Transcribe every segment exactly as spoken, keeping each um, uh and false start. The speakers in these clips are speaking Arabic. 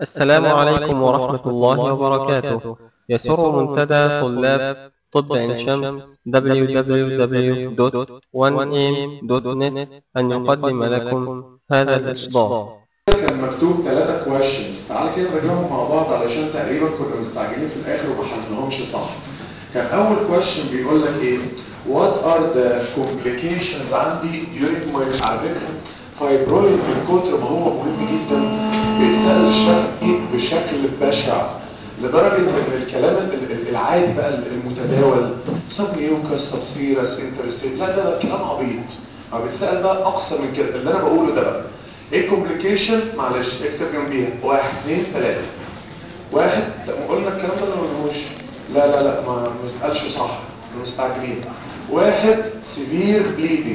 السلام عليكم ورحمة الله وبركاته. يسر منتدى طلاب طب عين شمس دبليو دبليو دبليو دوت وان إيه إم دوت نت أن يقدم لكم هذا الإصدار. كان مكتوب ثلاثة questions، تعال كده نراجعهم مع بعض علشان تقريبا كنا مستعجلين في الاخر وما حلناهمش صح. كان اول question بيقول لك ايه؟ What are the complications عندي during my على فكرة فايبرويد من كتر ما هو مهم جدا بيتسأل الشفوي بشكل بشع لدرجة ان الكلام ال- ال- العادي بقى المتداول سب ميوكس سب سيرس انترستيت، لا ده, ده كلام عبيط. ما بيتسأل بقى اقصى من كده اللي انا بقوله ده بقى. ايه كومبليكيشن؟ معلش اكتب جنبيها واحد اثنين ثلاثة. واحد قلنا الكلام ده ولا ما قلناهوش؟ لا لا لا ما ما اتقالش صح، احنا مستعجلين. واحد سيفير بليدنج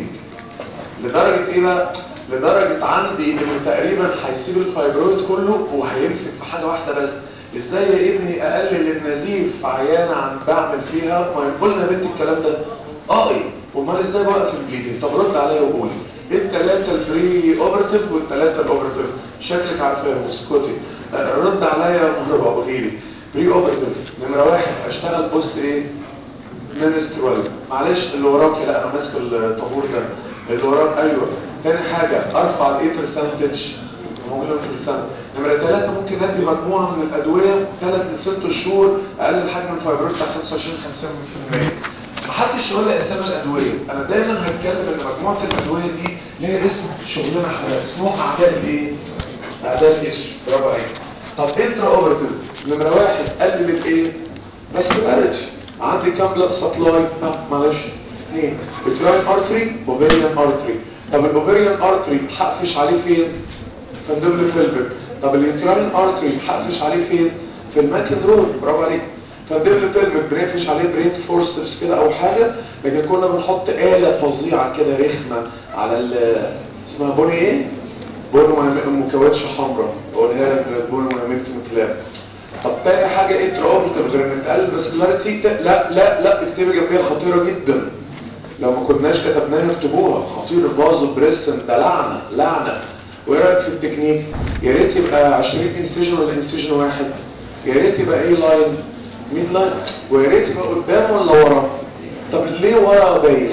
لدرجة ايه بقى؟ لدرجة عندي انه تقريبا هيسيب الفايبرويد كله وهيمسك في حاجة واحدة بس. ازاي يا ابني اقلل النزيف في عيانة عن بعمل فيها؟ ما قلنا يا بنت الكلام ده؟ اه ايه؟ امال ازاي بقى في البليدنج؟ طب رد عليا وقولي ايه الثلاثة البري اوبرتيف والثلاثة الاوبرتيف؟ شكلك عارفاهم اسكتي. آه، رد عليا يا مرة قولي لي بري اوبرتيف نمرة واحد اشتغل بوست ايه؟ منسترول. معلش اللي وراك، لا انا ماسك الطابور ده اللي وراك. ايوه. تاني حاجه ارفع الايه برسنتج هيموجلوبين في السنه. نمره ثلاثه ممكن ادي مجموعه من الادويه ثلاث لست شهور اقلل حجم الفايبرويد بتاع خمسة وعشرين خمسين بالمية. محدش يقول لي اسامي الادويه، انا دايما هتكلم ان مجموعه الادويه دي ليها اسم شغلنا احنا اسمهم اعداء الايه؟ اعداء الاسم. برافو عليك. طب انترا اوبرتيف نمره واحد قلل الايه؟ فاسكولاريتي. عندي كام بلاد سبلاي؟ اه معلش اثنين بتراين ارتري اوفيريان ارتري. طب الاوفيريان ارتري هقفش عليه فين؟ كاندوبل فيلفيك. طب اليوتراين ارتري هقفش عليه فين؟ في الماكن رود. برافو عليك. كاندوبل فيلفيك بنقفش عليه بريك فورسبس كده او حاجه، لكن كنا بنحط آلة فظيعه كده رخمه على ال اسمها بوني ايه؟ بوني مكونش حمراء اقولها لك بوني مايميلكم كلاب. طب تاني حاجة انترا اوبرتيف غير ان تقلل باسكولاريتي؟ لا لا لا اكتبي جنبيها خطيرة جدا. لو ما كناش كتبناها اكتبوها. خطير الفازو بريسن ده لعنة لعنة. وايه رايك في التكنيك؟ يا ريت يبقى عشرين انسيجن ولا انسيجن واحد؟ يا ريت يبقى ايه لاين؟ ميد لاين. ويا ريت يبقى قدام ولا ورا؟ طب ليه ورا بايخ؟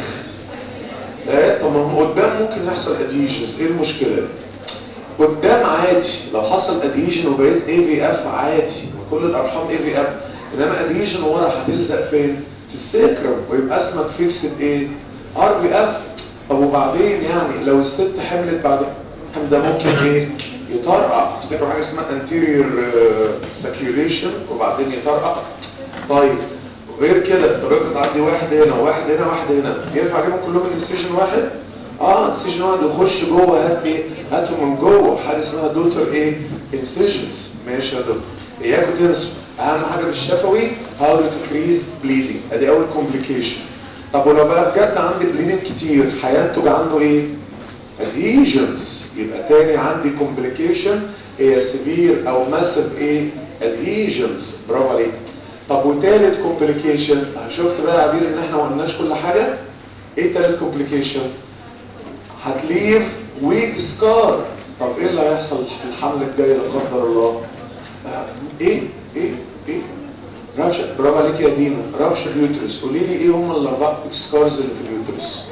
اه طب ما هو قدام ممكن يحصل اديشنز، ايه المشكلة؟ قدام عادي لو حصل اديشن وبقيت اي في اف عادي، كل الارحام اي في اف. انما اديشن ورا هتلزق فين؟ في السيكرم ويبقى اسمك فيكسد ايه؟ ار في اف. طب وبعدين يعني لو الست حملت بعد الحمل ده ممكن ايه؟ يطرقع. تفتكروا حاجه اسمها anterior circulation وبعدين يطرقع. طيب غير كده طب افرض عندي واحد هنا وواحد هنا وواحد هنا، ينفع اجيبهم كلهم من سيشن واحد؟ اه سيشن واحد يخش جوه. هات ايه؟ هاتهم من جوه حاجه اسمها دوتر ايه؟ انسيجنز. ماشي يا دكتور. اياكم تنسوا اهم حاجه في الشفوي هاو تو تكريز بليدنج، ادي اول كومبليكيشن. طب ولو بقى بجد عندي بليدنج كتير هينتج عنه ايه؟ adhesions. يبقى تاني عندي complication هي severe او massive ايه؟ adhesions. برافو عليك. طب وتالت complication شفت بقى يا عبير ان احنا ما قلناش كل حاجه. ايه تالت complication؟ هتليف ويك سكار. طب ايه اللي هيحصل في الحمل الجاي لا قدر الله؟ آه، ايه ايه ايه رابشة. برافو عليك يا دينا. رابشة اليوترس. قولي لي ايه هم الاربع سكارز اللي في اليوترس؟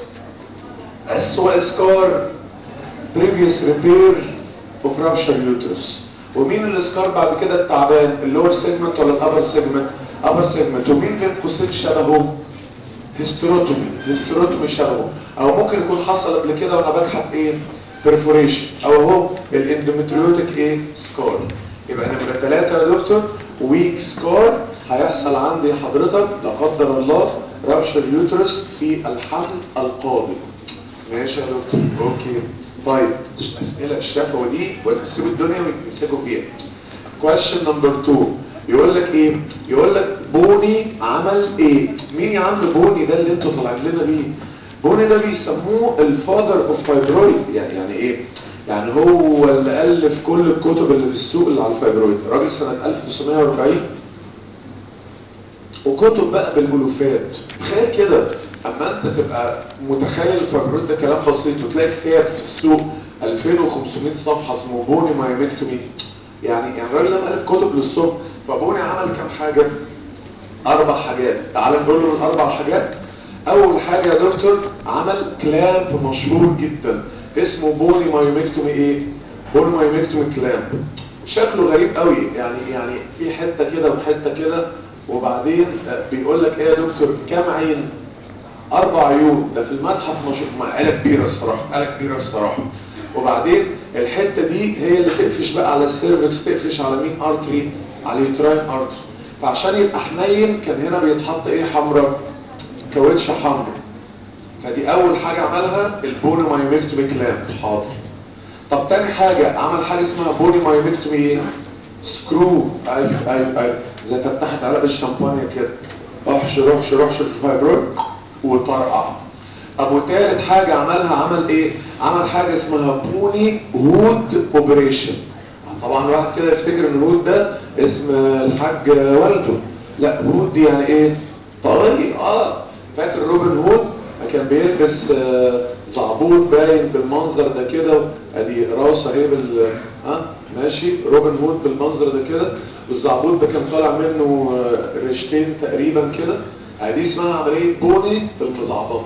اسوأ سكار previous repair of rupture uterus. ومين الاسكار بعد كده التعبان؟ اللور سيجمنت ولا الابر سيجمنت؟ ابر سيجمنت. ومين بين قوسين شبهه؟ هيستروتومي. هيستروتومي شبهه. او ممكن يكون حصل قبل كده وانا بكحت ايه؟ perforation. او هو الاندومتريوتيك ايه؟ سكار. يبقى نمرة ثلاثة يا دكتور ويك سكار هيحصل عندي حضرتك لا قدر الله رابشر يوترس في الحمل القادم. ماشي يا دكتور. اوكي. طيب اسئله الشفوي دي وتسيب الدنيا ويمسكوا فيها. question number two يقول لك ايه؟ يقول لك بوني عمل ايه؟ مين يا عم بوني ده اللي انتوا طالعين لنا بيه؟ بوني ده بيسموه الفادر اوف فايبرويد. يعني يعني ايه؟ يعني هو اللي الف كل الكتب اللي في السوق اللي على الفايبرويد. راجل سنه ألف وتسعمية وأربعين وكتب بقى بالالوفات. تخيل كده اما انت تبقى متخيل الفايبرويد ده كلام بسيط وتلاقي كتاب في السوق ألفين وخمسمية صفحه اسمه بوني مايوميكتومي. يعني يعني الراجل ده مؤلف كتب للصبح، فبوني عمل كام حاجه؟ اربع حاجات. تعال نقول له الاربع حاجات. اول حاجه يا دكتور عمل كلامب مشهور جدا اسمه بوني مايوميكتومي ايه؟ بوني مايوميكتومي كلامب. شكله غريب قوي، يعني يعني في حته كده وحته كده، وبعدين بيقول لك ايه يا دكتور كام عين؟ اربع عيون. ده في المتحف مشهور، مع آلة كبيره الصراحه، آلة كبيره الصراحه. وبعدين الحته دي هي اللي تقفش بقى على السيرفكس، تقفش على مين؟ ارتري، على اليوتراين ارتري. فعشان يبقى حنين كان هنا بيتحط ايه حمراء؟ كاوتش حمراء. فدي اول حاجه عملها البوني مايوميكتومي كلامب. حاضر. طب تاني حاجه عمل حاجه اسمها بوني مايوميكتومي ايه؟ سكرو. ايوه ايوه ايوه، زي فتحت علب الشامبانيا كده، احشر احشر احشر في الفايبرويد وطرقع. طب وتالت حاجه عملها عمل ايه؟ عمل حاجه اسمها بوني هود اوبريشن. طبعا الواحد كده يفتكر ان هود ده اسم الحاج والده. لا، هود دي يعني ايه؟ طاقية. اه فاكر روبن هود كان بيلبس آه زعبوط باين بالمنظر ده كده، ادي راسه اهي بال ها آه ماشي. روبن هود بالمنظر ده كده، والزعبوط ده كان طالع منه آه ريشتين تقريبا كده. ادي اسمها عمليه بوني المزعبطه.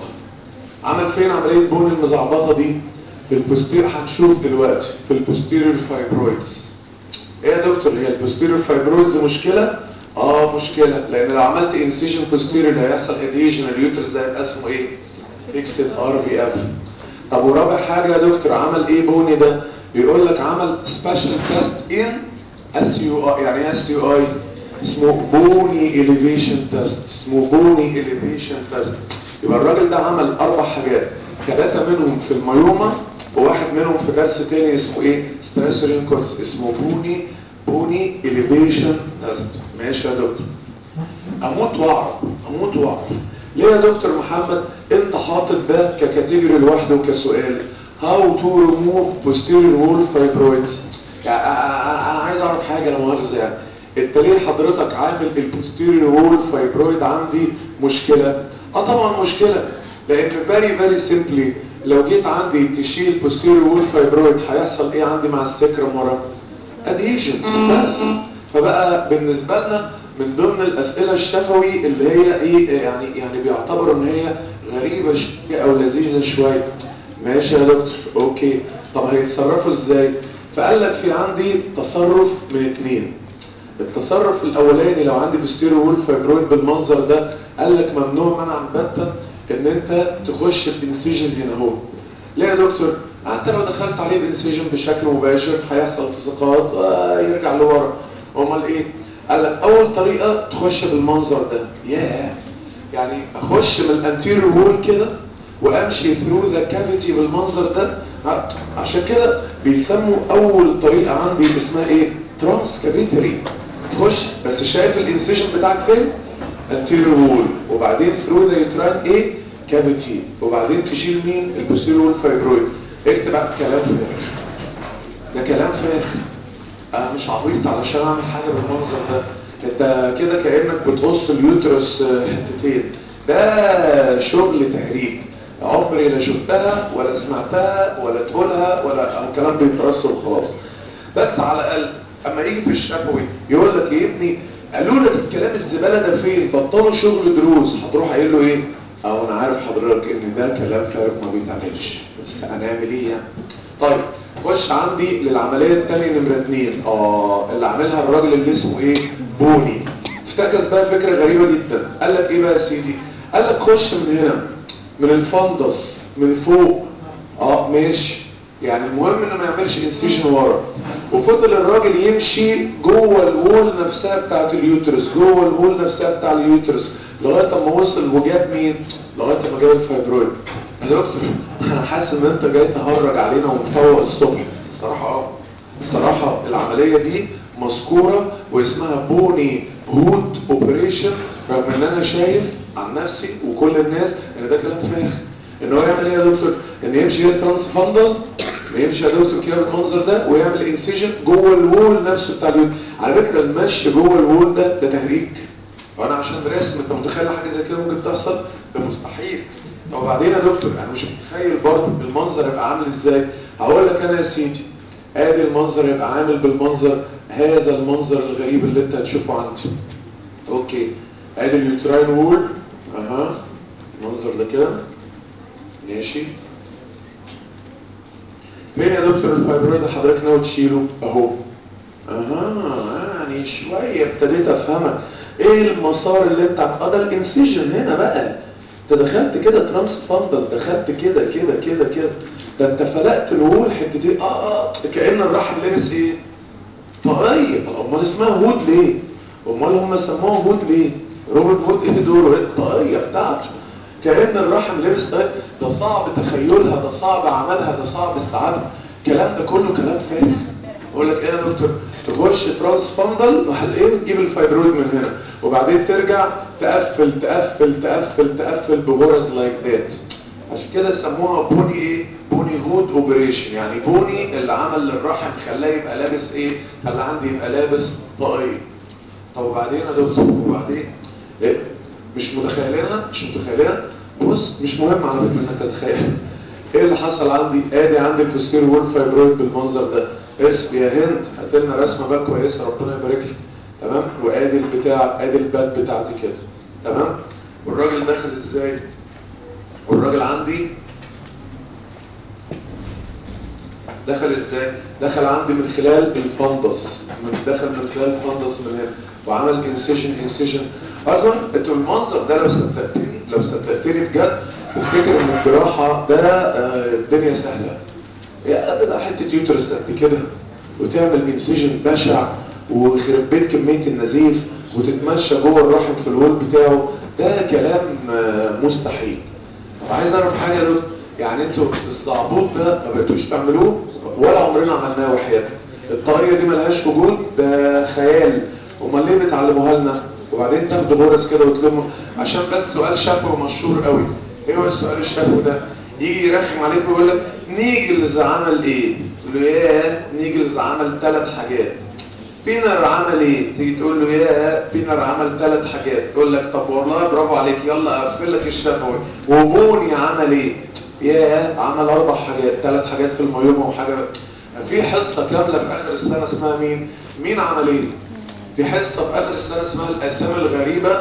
عمل فين عمليه بوني المزعبطه دي؟ في البوستير. هنشوف دلوقتي في البوستيريور فايبرويدز. ايه يا دكتور هي البوستيريور فايبرويدز مشكله؟ اه مشكله، لان لو عملت انسيجن بوستيريور هيحصل اديشن، اليوترس ده يبقى اسمه ايه؟ فيكسد ار في اف. طب ورابع حاجه يا دكتور عمل ايه بوني ده؟ بيقول لك عمل سبيشال تيست ان اس يو اي. يعني ايه اس يو اي؟ اسمه بوني اليفيشن تيست. اسمه بوني اليفيشن تيست. يبقى الراجل ده عمل اربع حاجات، ثلاثه منهم في الميوما وواحد منهم في درس تاني اسمه ايه؟ ستريسورين كورس، اسمه بوني بوني اليفيشن تيست. ماشي يا دكتور. اموت واعرف، اموت واعرف ليه يا دكتور محمد انت حاطط ده ككاتيجوري لوحده كسؤال؟ هاو تو ريموف posterior wall fibroids. يعني انا عايز اعرف حاجه لا مؤاخذه، يعني انت ليه حضرتك عامل البوستيريور وول فايبرويد عندي مشكله؟ اه طبعا مشكله، لان فيري فيري سيمبلي لو جيت عندي تشيل posterior wall fibroid هيحصل ايه عندي مع السكرم ورا؟ adhesions بس. فبقى بالنسبه لنا من ضمن الاسئله الشفوي اللي هي ايه يعني يعني بيعتبروا ان هي غريبه شويه او لذيذه شويه. ماشي يا دكتور اوكي. طب هيتصرفوا ازاي؟ فقال لك في عندي تصرف من اتنين. التصرف الاولاني لو عندي posterior wall fibroid بالمنظر ده، قال لك ممنوع منعا باتا ان انت تخش بانسيجن هنا اهو. ليه يا دكتور؟ انت لو دخلت عليه بانسيجن بشكل مباشر هيحصل تساقط آه يرجع لورا. امال ايه؟ قال لك اول طريقه تخش بالمنظر ده. ياه، يعني اخش من الانتيريور وول كده وامشي ثرو ذا كافيتي بالمنظر ده. عشان كده بيسموا اول طريقه عندي اسمها ايه؟ ترانس كافيتري. تخش بس شايف الانسيجن بتاعك فين؟ anterior wall، وبعدين through the uterine ايه؟ كافيتي، وبعدين تشيل مين؟ البوستيريور فايبرويد. اكتب بقى كلام فارغ، ده كلام فارغ. انا مش عبيط علشان اعمل حاجه بالمنظر ده. انت كده كانك بتقص اليوترس حتتين. ده شغل تهريج، عمري لا شفتها ولا سمعتها ولا تقولها ولا او كلام بيترص وخلاص. بس على الاقل اما يجي في الشفوي يقول لك يا ابني قالوا لك الكلام الزباله ده فين؟ بطلوا شغل دروس. هتروح قايل له ايه؟ اه انا عارف حضرتك ان ده كلام فارغ ما بيتعملش، بس هنعمل ايه يعني؟ طيب خش عندي للعمليه الثانيه نمره اثنين. اه اللي عاملها الراجل اللي اسمه ايه؟ بوني. افتكس بقى فكره غريبه جدا. قال لك ايه بقى يا سيدي؟ قال لك خش من هنا من الفندس من فوق. اه ماشي، يعني المهم انه ما يعملش انسيجن ورا. وفضل الراجل يمشي جوه الوول نفسها بتاعت اليوترس، جوه الوول نفسها بتاع اليوترس لغايه اما وصل وجاب مين؟ لغايه اما جاب الفايبرويد. يا دكتور انا حاسس ان انت جاي تهرج علينا ومفوق الصبح. الصراحه اه الصراحه العمليه دي مذكوره واسمها بوني هود اوبريشن، رغم ان انا شايف عن نفسي وكل الناس ان ده كلام فارغ. ان هو يعمل ايه يا دكتور؟ ان يمشي هي ترانس فاندل، يمشي يا دكتور كده بالمنظر ده ويعمل انسيجن جوه الوول نفسه بتاع اليوت. على فكره المشي جوه الوول ده ده تهريج. وانا عشان رسم انت متخيل حاجه زي كده ممكن تحصل؟ ده مستحيل. طب وبعدين يا دكتور انا مش متخيل برضه المنظر يبقى عامل ازاي. هقول لك انا يا سيدي ادي المنظر يبقى عامل بالمنظر هذا المنظر الغريب اللي انت هتشوفه عندي. اوكي ادي اليوتراين وول اها المنظر ده كده ماشي. فين يا دكتور الفايبرويد اللي حضرتك ناوي تشيله؟ اهو. اها يعني شويه ابتديت افهمك. ايه المسار اللي انت اه ده الانسيجن هنا بقى. انت دخلت كده ترانس فاندل، دخلت كده كده كده كده، ده انت فلقت الوول حتتين. اه اه كأن الرحم لابس ايه؟ طاقية. امال اسمها هود ليه؟ امال هم سموها هود ليه؟ روبرت هود ايه دوره؟ الطاقية بتاعته. كأن الرحم لابس طاقية. ده صعب تخيلها، ده صعب عملها، ده صعب استيعابها. الكلام ده كله كلام فارغ. اقول لك ايه يا دكتور؟ تخش ترانس فاندل محل ايه وتجيب الفايبرويد من هنا وبعدين ترجع تقفل تقفل تقفل تقفل بغرز لايك ذات. عشان كده سموها بوني ايه؟ بوني هود اوبريشن. يعني بوني اللي عمل للرحم خلاه يبقى لابس ايه؟ خلى عندي يبقى لابس طاقية. طب وبعدين يا دكتور وبعدين؟ إيه؟ مش متخيلينها؟ مش متخيلينها؟ بص مش مهم على فكرة انك تتخيل. ايه اللي حصل عندي؟ ادي عندي البوستيريور وول فايبرويد بالمنظر ده. ارسم يا هند، هات لنا رسمه بقى كويسه ربنا يبارك لك. تمام؟ وادي البتاع ادي الباد بتاعتي كده. تمام؟ والراجل داخل ازاي؟ والراجل عندي دخل ازاي؟ دخل عندي من خلال الفندس، من دخل من خلال الفندس من هنا وعمل انسيشن انسيشن. اصلا انتوا المنظر ده لو صدقتني لو صدقتني بجد تفتكر ان الجراحه ده آه الدنيا سهله. يا ده حته يوترس قد كده وتعمل انسيجن بشع ويخرب بيت كميه النزيف وتتمشى جوه الرحم في الوول بتاعه. ده كلام آه مستحيل. طب عايز اعرف حاجه يا دكتور، يعني انتوا الزعبوط ده ما بقيتوش تعملوه ولا عمرنا عملناه وحياتنا؟ الطاقيه دي ملهاش وجود، ده خيال. امال ليه بتعلموها لنا؟ وبعدين تاخدوا بورس كده وتلموا عشان بس سؤال شفوي مشهور قوي. ايه هو السؤال الشفوي ده؟ يجي يرخم عليك ويقول لك نيجلز عمل ايه؟ يقول له ياه نيجلز عمل ثلاث حاجات. بينر عمل ايه؟ تيجي تقول له يا بينر عمل ثلاث حاجات، يقول لك طب والله برافو عليك يلا اقفل لك الشفوي. وبوني عمل ايه؟ يا عمل اربع حاجات، ثلاث حاجات في الميومه وحاجه. في حصه كامله في اخر السنه اسمها مين؟ مين عمل ايه؟ في حصه في اخر السنه اسمها الاسامي الغريبه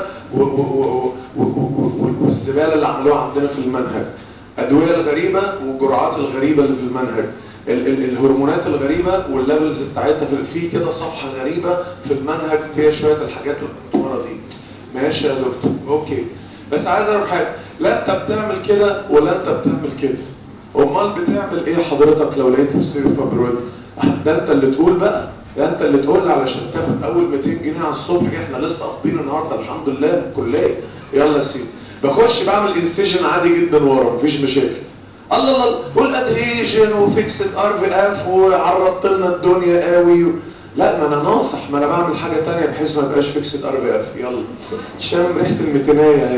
والزباله اللي عملوها عندنا في المنهج. ادويه الغريبه والجرعات الغريبه اللي في المنهج. ال ال الهرمونات الغريبة والليفلز بتاعتها في كده صفحة غريبة في المنهج فيها شوية الحاجات المطورة دي. ماشي يا دكتور اوكي. بس عايز اعرف حاجة، لا انت بتعمل كده ولا انت بتعمل كده؟ امال بتعمل ايه حضرتك لو لقيت بوستيريور فايبرويد؟ ده انت اللي تقول بقى، ده انت اللي تقول علشان تاخد اول مئتين جنيه على الصبح. احنا لسه قابضين النهارده الحمد لله الكلية. يلا يا سيدي بخش بعمل انسيجن عادي جدا ورا مفيش مشاكل. الله الله قول ادهيجن وفيكسد ار في اف وعرضت لنا الدنيا قوي و... لا ما انا ناصح، ما انا بعمل حاجه ثانيه بحيث ما يبقاش فيكسد ار في اف. يلا شام ريحه الميتينيه اهي.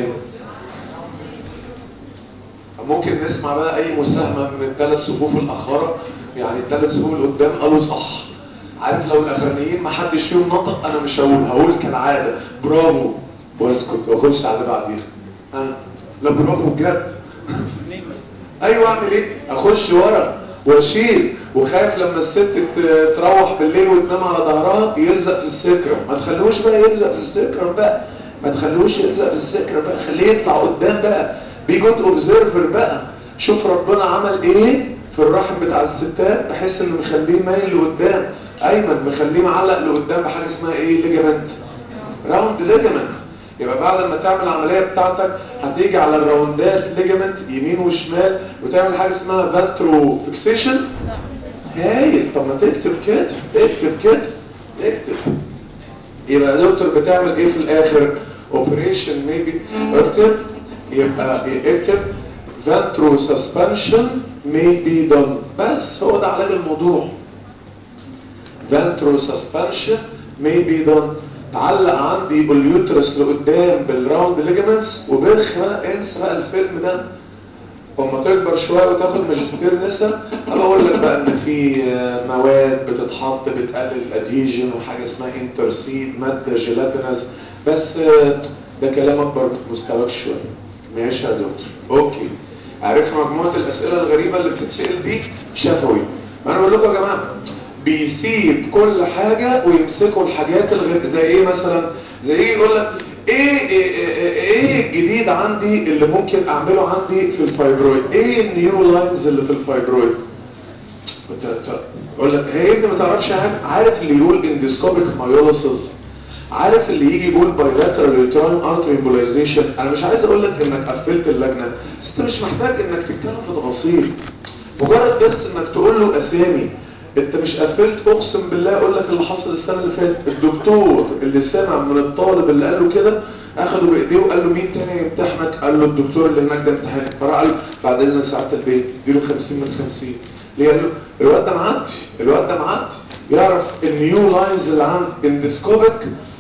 ممكن نسمع بقى اي مساهمه من الثلاث صفوف الاخره، يعني الثلاث صفوف اللي قدام قالوا صح. عارف لو الاخرانيين ما حدش فيهم نطق انا مش هقول، هقول كالعاده برافو واسكت واخش على اللي بعديها. ها لا برافو بجد. ايوه اعمل ايه؟ اخش ورا واشيل وخايف لما الست تروح بالليل وتنام على ظهرها يلزق في السكرم. ما تخلوش بقى يلزق في السكرم بقى، ما تخلوش يلزق في السكرم بقى، خليه يطلع قدام بقى. بي جود اوبزرفر بقى، شوف ربنا عمل ايه في الرحم بتاع الستات بحيث انه مخليه مايل لقدام. ايمن مخليه معلق لقدام بحاجه اسمها ايه؟ ليجامنت، راوند ليجامنت. يبقى بعد ما تعمل العمليه بتاعتك هتيجي على الراوندات ليجامنت يمين وشمال وتعمل حاجه اسمها فانترو فيكسيشن. هايل. طب ما تكتب كده، اكتب كده اكتب. يبقى يا دكتور بتعمل ايه في الاخر؟ اوبريشن ميبي. اكتب يبقى اكتب فانترو سسبنشن may be done. بس هو ده علاج الموضوع. ventral suspension may be done. تعلق عندي اليوترس لقدام بالراوند ليجامنتس وبخ بقى انسى بقى الفيلم ده. اما تكبر شويه وتاخد ماجستير نسا انا اقول لك بقى ان في مواد بتتحط بتقلل الادهيجن وحاجه اسمها انترسيد ماده جيلاتينس. بس ده كلام اكبر من مستواك شويه. ماشي يا دكتور اوكي. عرفنا مجموعه الاسئله الغريبه اللي بتتسال دي شفوي. انا بقول لكم يا جماعه بيسيب كل حاجة ويمسكوا الحاجات الغير زي ايه مثلا؟ زي ايه يقول لك ايه ايه, إيه, إيه الجديد عندي اللي ممكن اعمله عندي في الفايبرويد؟ ايه النيو لاينز اللي في الفايبرويد؟ يقول لك هي انت ما تعرفش حاجه. عارف اللي يقول اندسكوبيك مايولوسيس؟ عارف اللي يجي يقول بايلاترال يوتراين ارتري امبولايزيشن؟ انا مش عايز اقول لك انك قفلت اللجنه، بس انت مش محتاج انك تتكلم في تفاصيل، مجرد بس انك تقول له اسامي. انت مش قفلت، اقسم بالله اقول لك اللي حصل السنه اللي فاتت. الدكتور اللي سمع من الطالب اللي قال له كده اخده بايديه وقال له مين تاني يمتحنك؟ قال له الدكتور اللي هناك ده امتحانك. فراح قال له بعد اذنك ساعه البيت اديله خمسين من خمسين. ليه؟ قال له الواد ده معدي، الواد ده معدي يعرف النيو لاينز اللي عند اندسكوبيك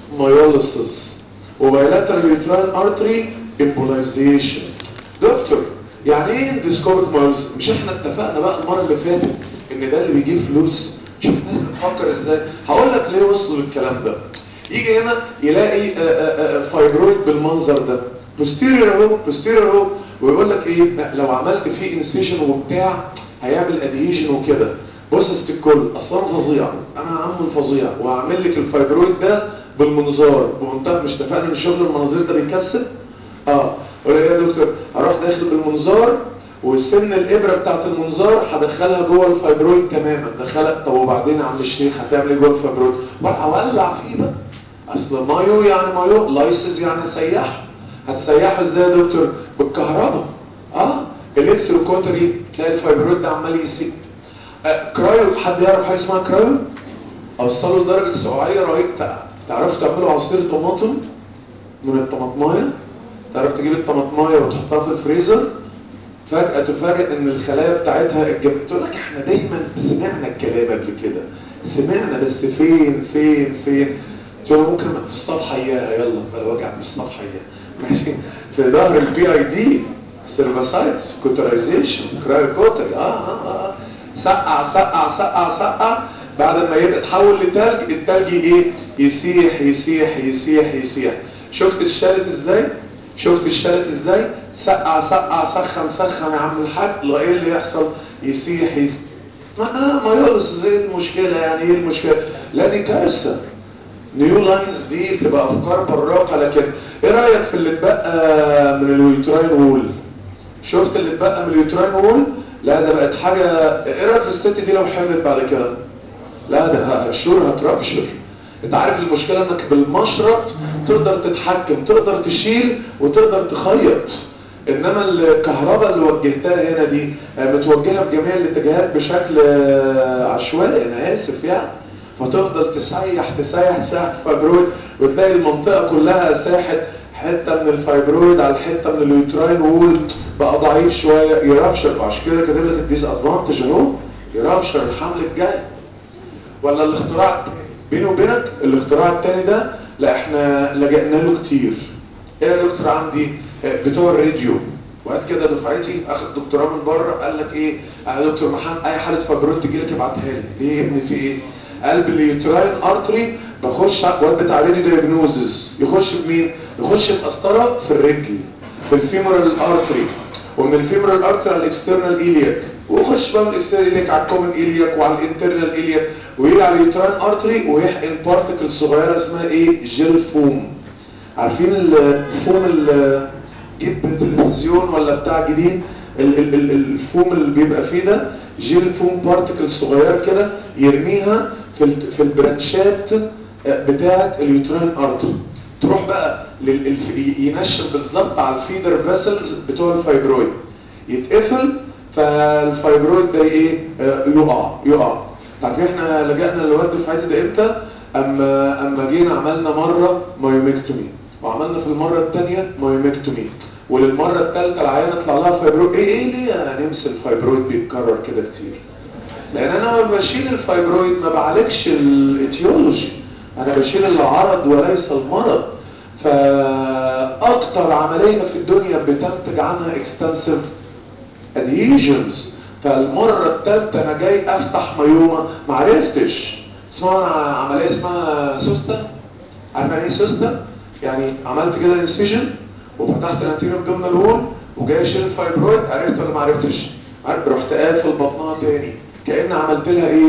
مايولوسيس وبايلاترال يوتراين ارتري امبولايزيشن. دكتور يعني ايه اندسكوبيك مايولوسيس؟ مش احنا اتفقنا بقى المره اللي فاتت ان ده اللي بيجيب فلوس؟ شوف الناس بتفكر ازاي. هقول لك ليه وصلوا للكلام ده. يجي هنا يلاقي فايبرويد بالمنظر ده، بوستيريور اهو، بوستيريور اهو، ويقول لك ايه لو عملت فيه انسيشن وبتاع هيعمل ادهيجن وكده. بص يا ست الكل، اصلا فظيع، انا عم الفظيع وهعمل لك الفايبرويد ده بالمنظار بمنتهى، مش اتفقنا ان شغل المناظير ده بيكسب؟ اه ولا ايه يا دكتور؟ هروح داخل بالمنظار والسن الابره بتاعت المنظار هدخلها جوه الفايبرويد تماما. دخلها. طب وبعدين يا عم الشيخ هتعمل ايه جوه الفايبرويد؟ بقى اولع فيه بقى. اصل مايو يعني مايو، لايسز يعني سياح. هتسيحه ازاي يا دكتور؟ بالكهرباء. اه الكتروكوتري، تلاقي الفايبرويد ده عمال يسيب. آه كرايو، حد يعرف حاجه اسمها كرايو؟ اوصلوا لدرجه سقوعيه رهيبه. تعرفوا تعملوا عصير طماطم من الطماطمايه؟ تعرف تجيب الطماطمايه وتحطها في الفريزر، فجأة تفاجئ ان الخلايا بتاعتها الجبل. تقول لك احنا دايما سمعنا الكلام قبل كده، سمعنا بس فين فين فين. تقول ممكن في الصفحة اياها، يلا بلا وجع في الصفحة اياها ماشي. في ظهر البي اي دي سيرفاسايتس كوترايزيشن كرايوكوتري. اه اه اه سقع سقع سقع سقع، بعد ما يبقى تحول لتلج، التلج ايه؟ يسيح يسيح يسيح يسيح. شفت الشالت ازاي؟ شفت الشالت ازاي؟ سقع سقع سخن سخن يا عم الحاج، ايه اللي يحصل؟ يسيح يسيح. ما ما يقرص زي المشكلة يعني. ايه المشكلة؟ لا دي كارثة. نيو لاينز دي بتبقى افكار براقة. لكن ايه رأيك في اللي اتبقى من اليوتراين وول؟ شفت اللي اتبقى من اليوتراين وول؟ لا ده بقت حاجة. ايه رأيك في الست دي لو حملت بعد كده؟ لا ده شور هترابشر. انت عارف المشكلة انك بالمشرط تقدر تتحكم، تقدر تشيل وتقدر تخيط، انما الكهرباء اللي وجهتها هنا دي متوجهة في جميع الاتجاهات بشكل عشوائي، انا اسف يعني. فتفضل تسيح تسيح تسيح فايبرويد، وتلاقي المنطقة كلها ساحت حتة من الفايبرويد على الحتة من اليوتراين وول بقى ضعيف شوية يرابشر. عشان كده كاتب لك الديس ادفانتج اهو، يرابشر الحمل الجاي. ولا الاختراع التاني بيني وبينك، الاختراع التاني ده لا احنا لجأنا له كتير. ايه يا دكتور عندي؟ بتوع الراديو. وقت كده دفعتي اخد دكتوراه من بره، قال لك ايه يا دكتور محمد اي حاله فايبرويد تجي لك ابعتها لي. ليه يا ابني في ايه؟ قلب اليوتراين ارتري بخش واد بتاع راديو دايجنوزز، يخش بمين؟ يخش بقسطره في الرجل في الفيمورال ارتري، ومن الفيمورال ارتري على الاكسترنال ايلياك، ويخش بقى من الاكسترنال ايلياك على الكومن ايلياك وعلى الانترنال ايلياك، ويجي على اليوتراين ارتري ويحقن بارتكل صغيره اسمها ايه؟ جيل فوم. عارفين الفوم اللي جيب تلفزيون ولا بتاع جديد؟ الفوم اللي بيبقى فيه ده جيل فوم بارتكل صغيره كده، يرميها في في البرانشات بتاعه اليوتراين ارتري. تروح بقى ينشف بالظبط على الفيدر فيسلز بتوع الفايبرويد، يتقفل، فالفايبرويد ده ايه؟ يقع يقع. طب احنا لجأنا للواد دفعتي ده امتى؟ اما اما جينا عملنا مره مايوميكتومي، وعملنا في المره الثانيه مايوميكتومي، وللمره الثالثه العيانه طلع لها فايبرويد. ايه ايه ليه هنمسك الفايبرويد بيتكرر كده كتير؟ لان انا لما بشيل الفايبرويد ما بعالجش الايتيولوجي، انا بشيل العرض وليس المرض. فاكتر عمليه في الدنيا بتنتج عنها اكستنسيف ادهيجنز. فالمره الثالثه انا جاي افتح مايوما ما عرفتش. اسمها عمليه اسمها سوستا. عارف يعني ايه سوستا؟ يعني عملت كده انسيجن وفتحت الانتيريور ابدومينال وول وجاي اشيل الفايبرويد، عرفت ولا ما عرفتش؟ عارف، رحت قافل بطنها تاني كأن عملت لها ايه؟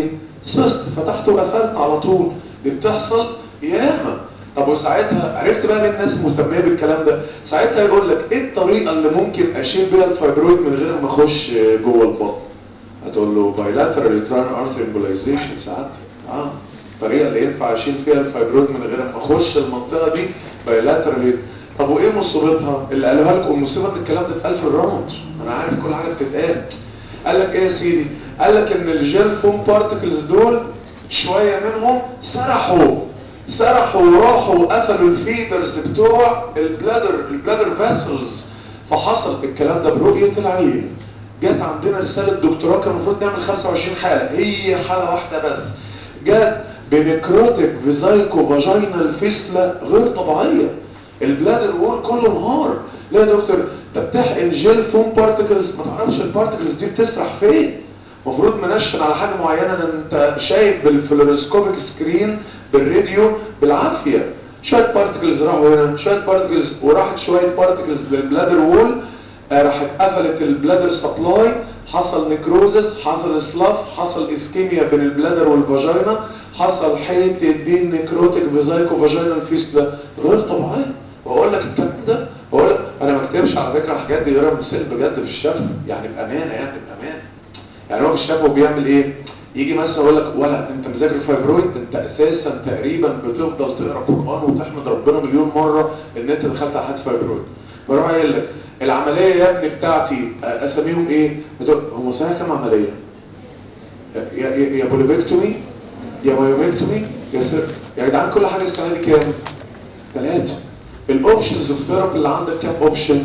سوست فتحته وقفلت على طول. دي بتحصل ياما. طب وساعتها عرفت بقى ليه الناس مهتميه بالكلام ده؟ ساعتها يقول لك ايه الطريقه اللي ممكن اشيل بيها الفايبرويد من غير ما اخش جوه البطن؟ هتقول له بايلاترال يوتراين ارثر امبولايزيشن. ساعات اه الطريقه اللي ينفع اشيل فيها الفايبرويد من غير ما اخش المنطقه دي بايلاترال. طب وايه مصيبتها؟ اللي قالوها لكم المصيبه ان الكلام ده اتقال في الراوند. انا عارف كل حاجه بتتقال. قال لك ايه يا سيدي؟ قال لك ان الجيل فوم بارتكلز دول شويه منهم سرحوا سرحوا وراحوا وقفلوا الفيدرز بتوع البلادر البلادر فاسلز. فحصل الكلام ده برؤيه العين. جت عندنا رساله دكتوراه كان المفروض نعمل خمسة وعشرين حاله، هي حاله واحده بس جت بنكروتيك فيزايكو فاجينال فيستلا غير طبيعيه. البلادر وول كله انهار. ليه يا دكتور؟ انت بتحقن جيل فوم بارتكلز ما تعرفش البارتكلز دي بتسرح فين. المفروض منشن على حاجه معينه انت شايف بالفلوروسكوبيك سكرين بالراديو بالعافيه. شويه بارتكلز راحوا هنا شويه بارتكلز وراحت شويه بارتكلز للبلادر وول. آه راحت قفلت البلادر سبلاي. حصل نيكروزس حصل سلاف حصل اسكيميا بين البلادر والفاجينا. حصل حته دي نيكروتيك فيزايكو فاجينال فيستلا غير طبيعيه. واقول لك الكلام ده واقول لك انا ما بكتبش على فكره الحاجات دي غير مثال بجد في الشفا يعني بامانه يعني بامانه. يعني هو في الشفا وبيعمل ايه؟ يجي مثلا يقول لك ولا انت مذاكر فايبرويد انت اساسا تقريبا بتفضل تقرا قران وتحمد ربنا مليون مره ان انت دخلت على حد فايبرويد. فراح قايل لك العمليه يا ابني بتاعتي اساميهم ايه؟ هو صحيح كام عمليه؟ يا يا, يا بوليبكتومي يا مايومكتومي يا سير يا جدعان كل حاجه السنه دي كام؟ ثلاثه. الاوبشنز اوف ثيرابي اللي عندك كام اوبشن؟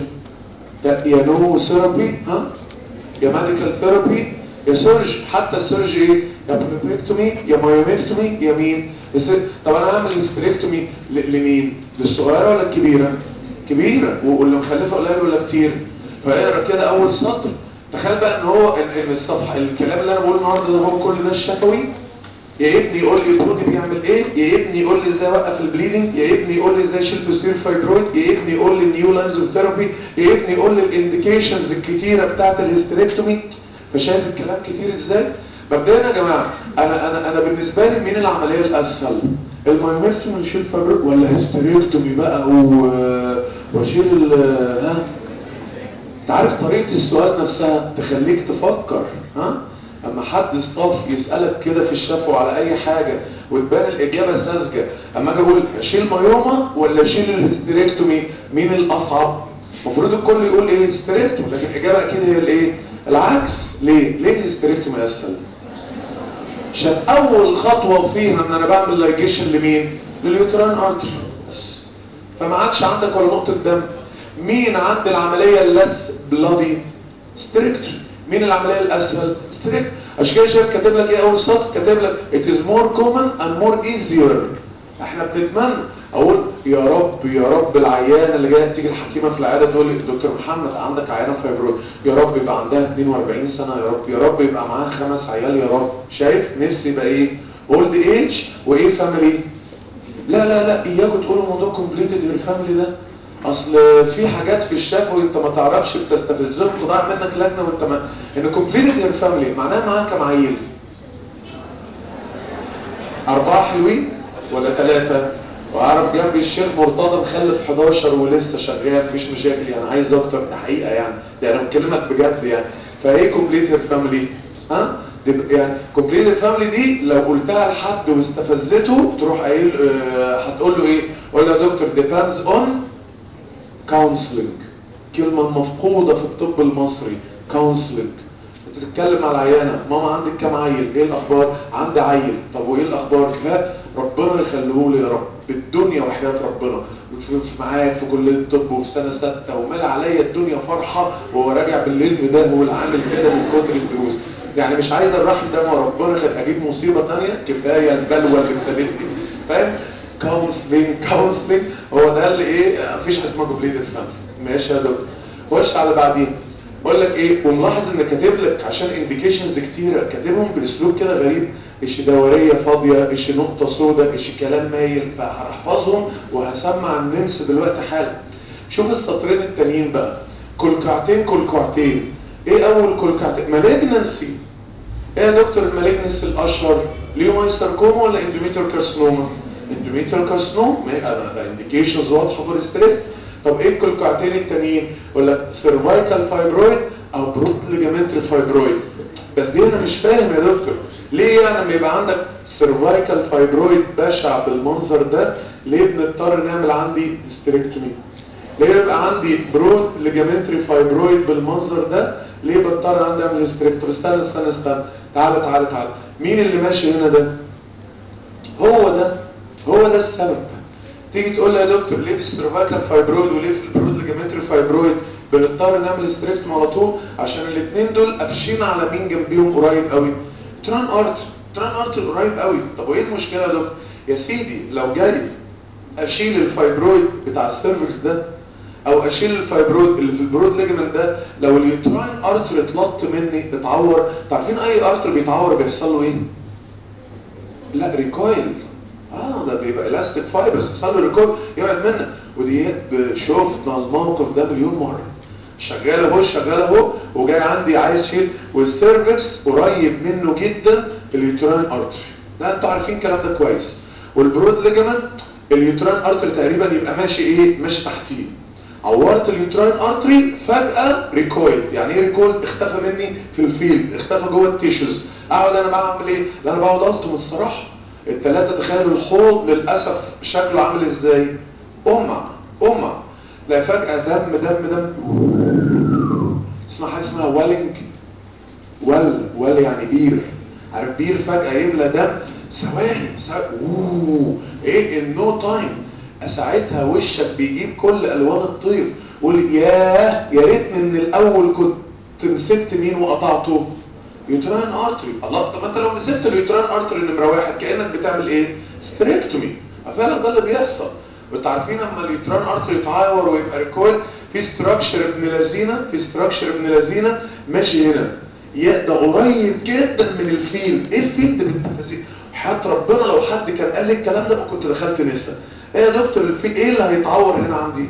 يا نو ثيرابي ها يا ميديكال ثيرابي يا سيرج. حتى السيرج ايه؟ يا بوليبكتومي يا مايومكتومي يا مين؟ طب انا هعمل هيستريكتومي لمين؟ للصغيره ولا الكبيره؟ كبيره. واللي مخلفه قليل ولا كتير؟ فاقرا كده اول سطر. تخيل بقى ان هو ان الصفحه الكلام اللي انا بقوله النهارده ده هو كل ده الشفوي. يا ابني يقول لي برودي بيعمل ايه؟ يا ابني يقول لي ازاي اوقف البليدنج؟ يا ابني يقول لي ازاي اشيل بوستير فايبرويد؟ يا ابني يقول لي نيو لاينز اوف ثيرابي؟ يا ابني يقول لي الانديكيشنز الكتيره بتاعه الهيستريكتومي؟ فشايف الكلام كتير ازاي؟ مبدئيا يا جماعه انا انا انا بالنسبه لي مين العمليه الاسهل؟ المايومكتومي اشيل فايبرويد ولا هيستريكتومي بقى و... واشيل ها؟ انت عارف طريقه السؤال نفسها تخليك تفكر ها؟ اما حد صطاف يسألك كده في الشفا على اي حاجة وتبان الاجابة ساذجة. اما اجي اقول اشيل مايوما ولا اشيل الهستريكتومي مين الاصعب؟ المفروض الكل يقول ايه؟ هستريكتومي. لكن الاجابة اكيد هي الايه؟ العكس. ليه؟ ليه الهستريكتومي اسهل؟ عشان اول خطوة فيها ان انا بعمل لايجيشن لمين؟ لليوتران ارتري بس. فما عادش عندك ولا نقطة دم. مين عند العملية اللس بلادي؟ ستريكتومي. مين العملية الأسهل؟ ستريكت. عشان كده شايف كاتب لك ايه أول سطر؟ كاتب لك it is more common and more easier. احنا بنتمنى اقول يا رب يا رب العيانة اللي جاية تيجي الحكيمة في العيادة تقول لي دكتور محمد عندك عيانة فايبرويد، يا رب يبقى عندها اتنين واربعين سنة، يا رب يا رب يبقى معاها خمس عيال، يا رب. شايف نفسي يبقى ايه؟ اولد ايج وايه فاميلي؟ لا لا لا اياكم تقولوا موضوع كومبليتد بالفاميلي ده. اصل في حاجات في الشفا وانت ما تعرفش بتستفزهم تضيع منك لجنه وانت ما ان كومبليتد يور فاميلي معناها معاك كام عيل؟ اربعه حلوين ولا ثلاثه؟ واعرف جنبي الشيخ مرتضى مخلف حداشر ولسه شغال مفيش مشاكل يعني عايز اكتر. ده حقيقه يعني ده انا بكلمك بجد يعني. فايه كومبليتد يور فاميلي؟ ها؟ يعني كومبليتد فاميلي دي لو قلتها لحد واستفزته تروح قايل أه هتقول له ايه؟ قول له يا دكتور depends on كونسلنج. كلمة مفقودة في الطب المصري كونسلنج. بتتكلم على العيانة ماما عندك كام عيل؟ ايه الاخبار؟ عندي عيل. طب وايه الاخبار؟ لا ربنا يخليه لي يا رب بالدنيا وحياة ربنا معاك في كلية الطب وفي سنة ستة ومال عليا الدنيا فرحة وهو راجع بالليل ده هو العامل كده من كتر الدروس. يعني مش عايز الرحم ده ما ربنا خد اجيب مصيبة تانية كفاية البلوى اللي ابتلتني. فاهم؟ كونسلنج كونسلنج هو ده اللي ايه مفيش حاجه اسمها كومبليت فاميلي. ماشي يا دكتور. خش على بعدين. بقول لك ايه وملاحظ ان كاتب لك عشان انديكيشنز كتيره كاتبهم باسلوب كده غريب. ايش دوريه فاضيه ايش نقطه سوداء ايش كلام مايل. فهحفظهم وهسمع النمس دلوقتي حالا. شوف السطرين التانيين بقى. كلكعتين كلكعتين. ايه اول كلكعتين؟ مالجنسي. ايه يا دكتور المالجنسي الاشهر؟ ليومايوساركوما ولا اندوميتريال كارسينوما؟ اندوميتريال كارسينوما انديكيشنز واضحه فور ستريت. طب ايه الكلكعتين التانيين؟ يقول لك سيرفايكال فايبرويد او برود ليجامنتري فايبرويد. بس دي انا مش فاهم يا دكتور ليه يعني لما يبقى عندك سيرفايكال فايبرويد بشع بالمنظر ده ليه بنضطر نعمل عندي هيستريكتومي؟ ليه يبقى عندي برود ليجامنتري فايبرويد بالمنظر ده ليه بضطر عندي اعمل هيستريكتومي؟ استنى استنى استنى تعالى تعالى تعالى مين اللي ماشي هنا ده؟ هو ده هو ده السبب. تيجي تقول لي يا دكتور ليه في السيرفايكال فايبرويد وليه في البرود ليجامنتري فايبرويد بنضطر نعمل هيستريكتومي على طول؟ عشان الاثنين دول قافشين على مين جنبيهم قريب قوي؟ تران ارتر. تران ارتر قريب قوي. طب وايه المشكله يا دكتور؟ يا سيدي لو جاي اشيل الفايبرويد بتاع السيرفكس ده او اشيل الفايبرويد اللي في البرود ليجمنت ده لو اليوتراين ارتر اتلط مني اتعور. تعرفين اي ارتر بيتعور بيحصل له ايه؟ لا ريكويل. اه ده بيبقى الاستيك فايبرز بيحصل له ريكويل يبعد منك. ودي شفنا الموقف ده مليون مره. شغال اهو شغال اهو وجاي عندي عايز شيل والسيرفكس قريب منه جدا اليوتراين ارتر. ده انتوا عارفين الكلام ده كويس. والبرود ليجمنت اليوتراين ارتر تقريبا يبقى ماشي ايه؟ ماشي تحتيه. عورت اليوتراين ارتري فجأة ريكويل. يعني ايه ريكويل؟ اختفى مني في الفيلد اختفى جوه التيشوز. اقعد انا بعمل ايه؟ لا انا بقعد الطم الصراحه. الثلاثه تخيلوا الحوض للاسف شكله عامل ازاي؟ امع امع. لا فجأة دم دم دم اسمها حاجه اسمها والينج. ول ول يعني بير. عارف بير فجأة يملى دم ثواني اوه ايه النو تايم. ساعتها وشك بيجيب كل الوان الطيف. قول ياه يا ريتني من الاول كنت مسكت مين وقطعته؟ يوتراين ارتري. الله طب انت لو مسكت اليوتراين ارتري نمره واحد كانك بتعمل ايه؟ ستريكتومي. فعلا ده اللي بيحصل. وانتوا عارفين اما اليوتراين ارتري يتعور ويبقى ريكويل في ستراكشر ابن لذينه في ستراكشر ابن لذينه ماشي هنا. يا ده قريب جدا من الفيلد. ايه الفيلد ابن لذينه؟ حياة ربنا لو حد كان قال لي الكلام ده كنت دخلت نسا. ايه يا دكتور الفيلد ايه اللي هيتعور هنا عندي؟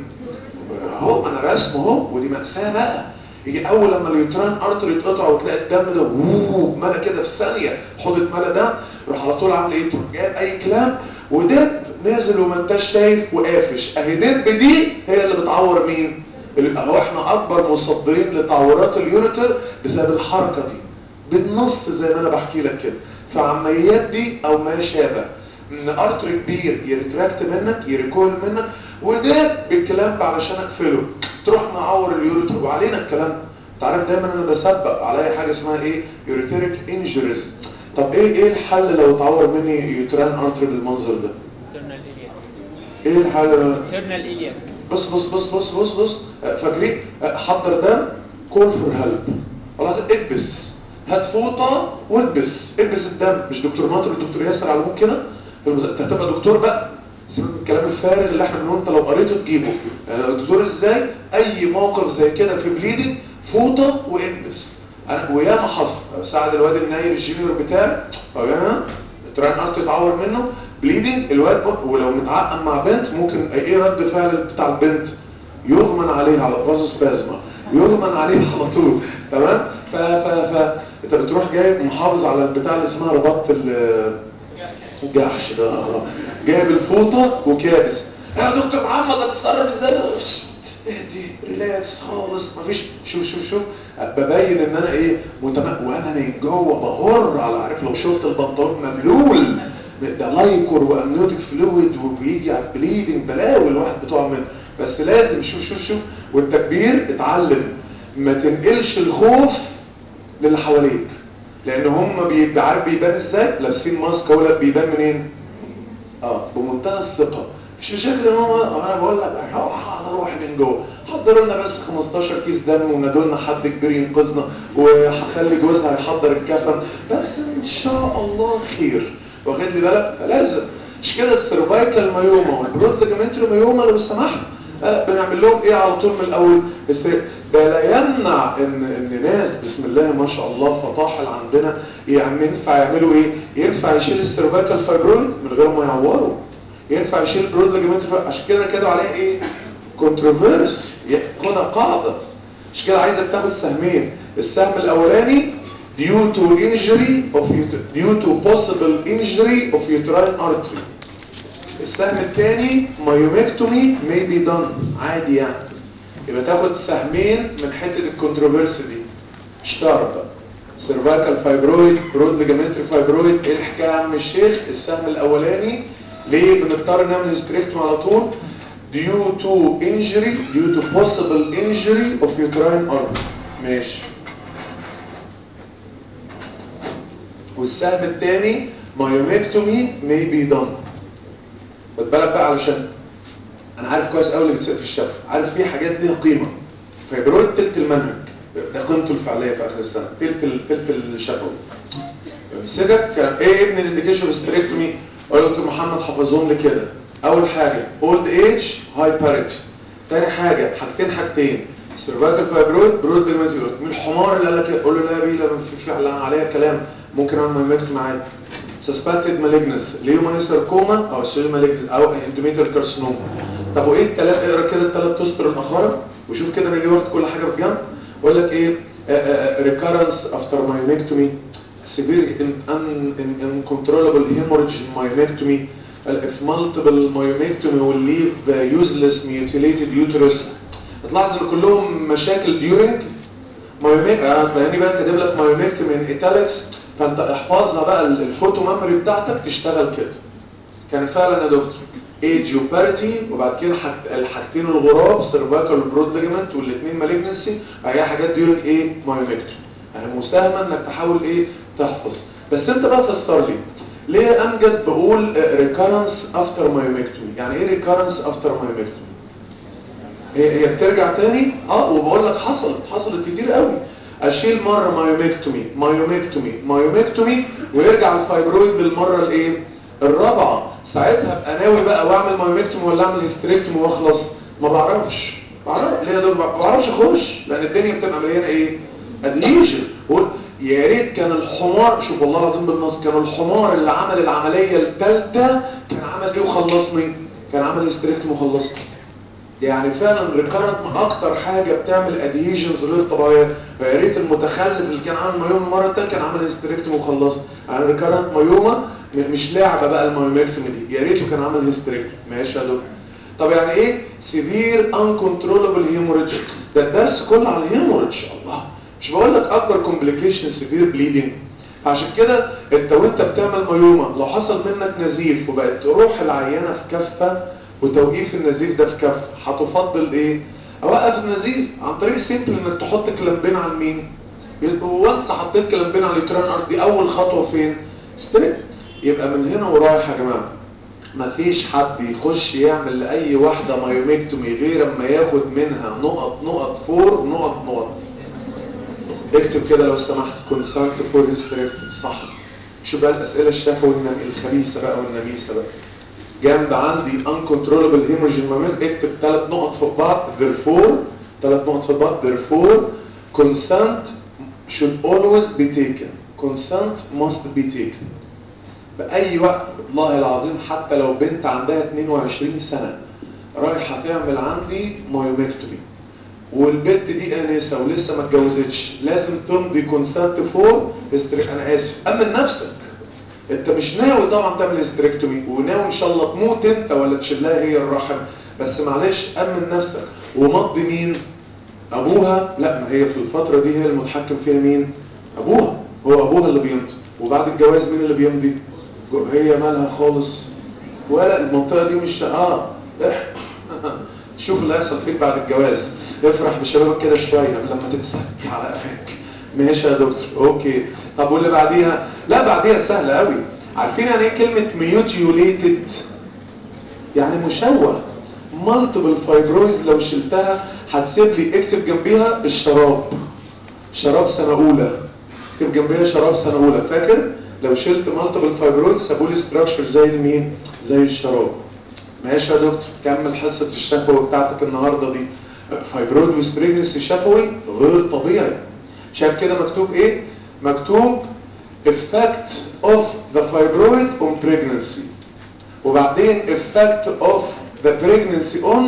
اهو انا رسمه اهو. ودي مأساة بقى. يجي اول لما اليوتران ارتر يتقطع وتلاقي الدم ده ووو ملا كده في ثانيه حوضه ملا دم يروح على طول عامل ايه؟ تروح جايب اي كلام ودب نازل وما انتش شايف وقافش. اهي دب دي هي اللي بتعور مين؟ اهو احنا اكبر مصدرين لتعورات اليوريتر بسبب الحركه دي بالنص زي ما انا بحكي لك كده. فعمليات دي او ما شابه ان ارتر كبير يرتراكت منك يريكول منك وده بالكلام علشان اقفله تروح نعور اليوريتر. وعلينا الكلام ده انت عارف دايما انا بسبق عليا حاجه اسمها ايه؟ يوريتريك انجريز. طب ايه ايه الحل لو اتعور مني يوتران ارتر بالمنظر ده؟ ترنال إلياك. ايه الحل؟ ترنال إلياك. بص بص بص بص بص بص فاكرين؟ حضر دم كول فور هيلب. خلاص اكبس هات فوطه والبس البس الدم. مش دكتور ناطر الدكتور ياسر علموك كده؟ انت هتبقى دكتور بقى. سيبك من الكلام الفارغ اللي احنا بنقول انت لو قريته تجيبه. يعني دكتور ازاي؟ اي موقف زي كده في بليدنج فوطه والبس. انا وياما حصل ساعد الواد الناير الجونيور بتاعي فاهم؟ تران ارت يتعور منه بليدنج الواد ولو متعقم مع بنت ممكن ايه رد فعل بتاع البنت؟ يغمن عليها على بازوسبازما يغمن عليها على طول. تمام؟ ف ف ف انت بتروح جايب محافظ على البتاع اللي اسمها رباط الجحش ده جايب الفوطه وكابس. يا دكتور محمد هتتصرف ازاي؟ اهدي ريلاكس خالص مفيش. شوف شوف شوف ببين ان انا ايه متمكن وانا من جوه بهر على عارف لو شفت البنطلون مبلول ده لايكور وامنيوتيك فلويد وبيجي على البليدنج بلاوي الواحد بتوع منه. بس لازم شوف شوف شوف والتكبير اتعلم ما تنقلش الخوف للي حواليك لان هم بيعرف بيبان ازاي لابسين ماسك ولا بيبان منين؟ اه بمنتهى الثقه. مش بشكل ان هو انا بقول لك روح انا روح من جوه حضروا لنا بس خمستاشر كيس دم ونادوا لنا حد كبير ينقذنا وهخلي جوزها يحضر الكفن بس ان شاء الله خير. واخد لي بالك؟ لازم مش كده السيرفايكال مايوما والبرود ليجامنتري مايوما لو سمحت آه بنعمل لهم ايه على طول من الاول؟ ده لا يمنع ان ان ناس بسم الله ما شاء الله فطاحل عندنا يعني ينفع يعملوا ايه؟ ينفع يشيل السيرفايكال فايبرويد من غير ما يعوروا. ينفع يشيل البرود ليجامنتري عشان كده كده عليها ايه؟ كونتروفيرس. خدها قاعده. مش كده عايزك تاخد سهمين. السهم الاولاني due to injury of due to possible injury of uterine artery. السهم الثاني مايومكتومي may be done عادي يعني. يبقى تاخد سهمين من حته الكونتروفيرسي دي. اشتهر بقى سيرفايكال فايبرويد، برود ليجامنتري فايبرويد. ايه الحكايه يا عم الشيخ؟ السهم الاولاني ليه بنضطر نعمل هيستريكتوم على طول؟ due to injury due to possible injury of uterine artery. ماشي. والسهم الثاني مايومكتومي may be done. خد بالك بقى علشان انا عارف كويس قوي اللي بيتسال في الشفا، عارف في حاجات ليها قيمه. فايبرويد تلت المنهج ده قيمته الفعليه في اخر السنه، تلت تلت الشفوي. سيدك ايه ابن الانديكيشن ستريكتومي؟ اقول لك محمد حفظهم لي كده. اول حاجه اولد ايج هاي باريتي. ثاني حاجه حاجتين حاجتين سيرفايكال فايبرويد برود ديماتيول. من الحمار اللي قال لك قول له لا يا بيه لا في فعلا عليها كلام ممكن اعمل مايمكت معاك. سسبكتد مالجنس ليومانيساركوما او سيل مالجنس او اندوميتريال كارسينوما. طب وايه الثلاث؟ اقرا كده الثلاث تستر الاخرى وشوف كده انا ليه واخد كل حاجه في جنب. اقول لك ايه؟ ريكارنس افتر مايومكتومي، severe uncontrollable hemorrhage in myomectomy. If multiple myomectomy will leave useless mutilated uterus. هتلاحظ ان كلهم مشاكل during myomectomy. هتلاقيني بقى كاتب لك myomectomy in italics، فانت احفظها بقى الفوتو ميموري بتاعتك تشتغل كده. كان فعلا يا دكتور ايج وباريتي وبعد كده الحاجتين الغراب سيرفايكال والبرود ليجمنت والاثنين مالجنسي. هي حاجات ديورنج ايه؟ مايومكتومي. يعني مساهمه انك تحاول ايه؟ تحفظ. بس انت بقى فسر لي ليه امجد بقول ريكارنس افتر مايومكتومي؟ يعني ايه ريكارنس افتر مايومكتومي؟ هي هي بترجع تاني؟ اه وبقول لك حصلت حصلت كتير قوي. اشيل مره مايومكتومي مايومكتومي مايومكتومي ويرجع الفايبرويد للمره الايه؟ الرابعه. ساعتها ابقى ناوي بقى واعمل مايومكتومي ولا اعمل هيستريكتومي واخلص؟ ما بعرفش. بعرف ليه يا دكتور؟ ما بعرفش اخش لان الدنيا بتبقى مليانه ايه؟ اديشن. يا ريت كان الحمار، شوف والله العظيم بالنص، كان الحمار اللي عمل العمليه الثالثه كان عمل ايه وخلصني؟ كان عمل هيستريكتومي وخلصني. يعني فعلا ريكارنت من اكتر حاجه بتعمل ادهيجنز غير طبيعيه. فيا ريت المتخلف اللي كان عامل مايوما المره الثانيه كان عامل هيستريكتومي وخلص. يعني ريكارنت مايوما مش لعبه بقى المايومكتومي دي، يا ريته كان عامل هيستريكتومي. ماشي يا دكتور. طب يعني ايه سيفير انكنترولبل هيموريدج؟ ده الدرس كله على الهيموريدج. الله، مش بقول لك اكبر كومبليكيشن سيفير بليدنج؟ عشان كده انت وانت بتعمل مايوما لو حصل منك نزيف وبقت تروح العيانه في كفه وتوقيف النزيف ده في كف، هتفضل ايه؟ اوقف النزيف عن طريق سيمبل انك تحط كلامبين على مين؟ وانس حطيت كلامبين على اليوتران ارت دي اول خطوه فين؟ ستريك. يبقى من هنا ورايح يا جماعه مفيش حد يخش يعمل لاي واحده مايومكتومي غير اما ياخد منها نقط نقط فور نقط نقط. اكتب كده لو سمحت كونسنت فور هيستريكتومي صح. شو بقى الاسئله الشفوي الخبيثه بقى والنميسه بقى. جنب عندي uncontrollable hemorrhage moment اكتب ثلاث نقط فوق بعض therefore ثلاث نقط فوق بعض therefore consent should always be taken. consent must be taken. بأي وقت والله العظيم حتى لو بنت عندها اتنين وعشرين سنة رايحة تعمل عندي مايومكتومي والبنت دي انسة ولسه ما اتجوزتش لازم تمضي كونسنت فور هيستريك. انا اسف امن نفسك. انت مش ناوي طبعا تعمل هيستريكتومي وناوي ان شاء الله تموت انت ولا تشيلها هي الرحم، بس معلش امن نفسك. ومضي مين؟ ابوها؟ لا ما هي في الفترة دي هي المتحكم فيها مين؟ ابوها. هو ابوها اللي بيمضي. وبعد الجواز مين اللي بيمضي؟ هي مالها خالص ولا المنطقة دي مش اه شوف اللي هيحصل فيك بعد الجواز. افرح بشبابك كده شوية قبل لما تتسك على قفاك. ماشي يا دكتور اوكي. طب واللي بعديها؟ لا بعديها سهلة قوي. عارفين يعني ايه كلمة ميوتيوليتد؟ يعني مشوه. مالتيبل فايبرويز لو شلتها هتسيب لي اكتب جنبيها الشراب. شراب سنة اولى. اكتب جنبيها شراب سنة اولى. فاكر لو شلت مالتيبل فايبرويز سابوا لي ستراكشر زي المين؟ زي الشراب. ماشي يا دكتور كمل حصة الشفوي بتاعتك النهاردة دي. فايبرويد وستريجنسي شفوي غير طبيعي. شايف كده مكتوب ايه؟ مكتوب effect of the fibroid on pregnancy وبعدين effect of the pregnancy on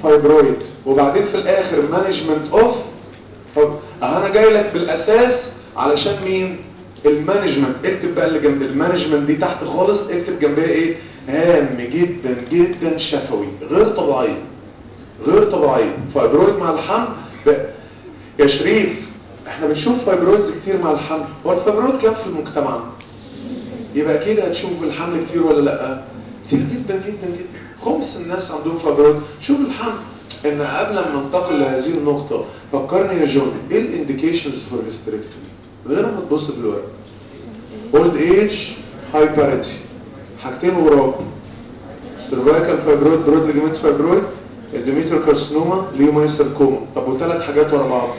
fibroid وبعدين في الاخر management of. طب انا جاي لك بالاساس علشان مين؟ المانجمنت. اكتب بقى اللي جنب المانجمنت دي تحت خالص، اكتب جنبها ايه؟ هام جدا جدا شفوي، غير طبيعيه غير طبيعيه. فايبرويد مع الحمل يا شريف، احنا بنشوف فايبرويدز كتير مع الحمل. هو الفايبرويد كام في المجتمع؟ يبقى اكيد هتشوف الحمل كتير ولا لا؟ كتير جدا جدا جدا. خمس الناس عندهم فايبرويد. شوف الحمل. ان قبل ما ننتقل لهذه النقطه فكرني يا جون، ايه الانديكيشنز فور هيستريكتومي من غير ما تبص في الورق؟ اولد ايج، هايبرتي، حاجتين وراك، سيرفايكال فايبرويد، برود ليجمنت فايبرويد، اندوميتريال كارسينوما، ليومايساركوما. طب وثلاث حاجات ورا بعض،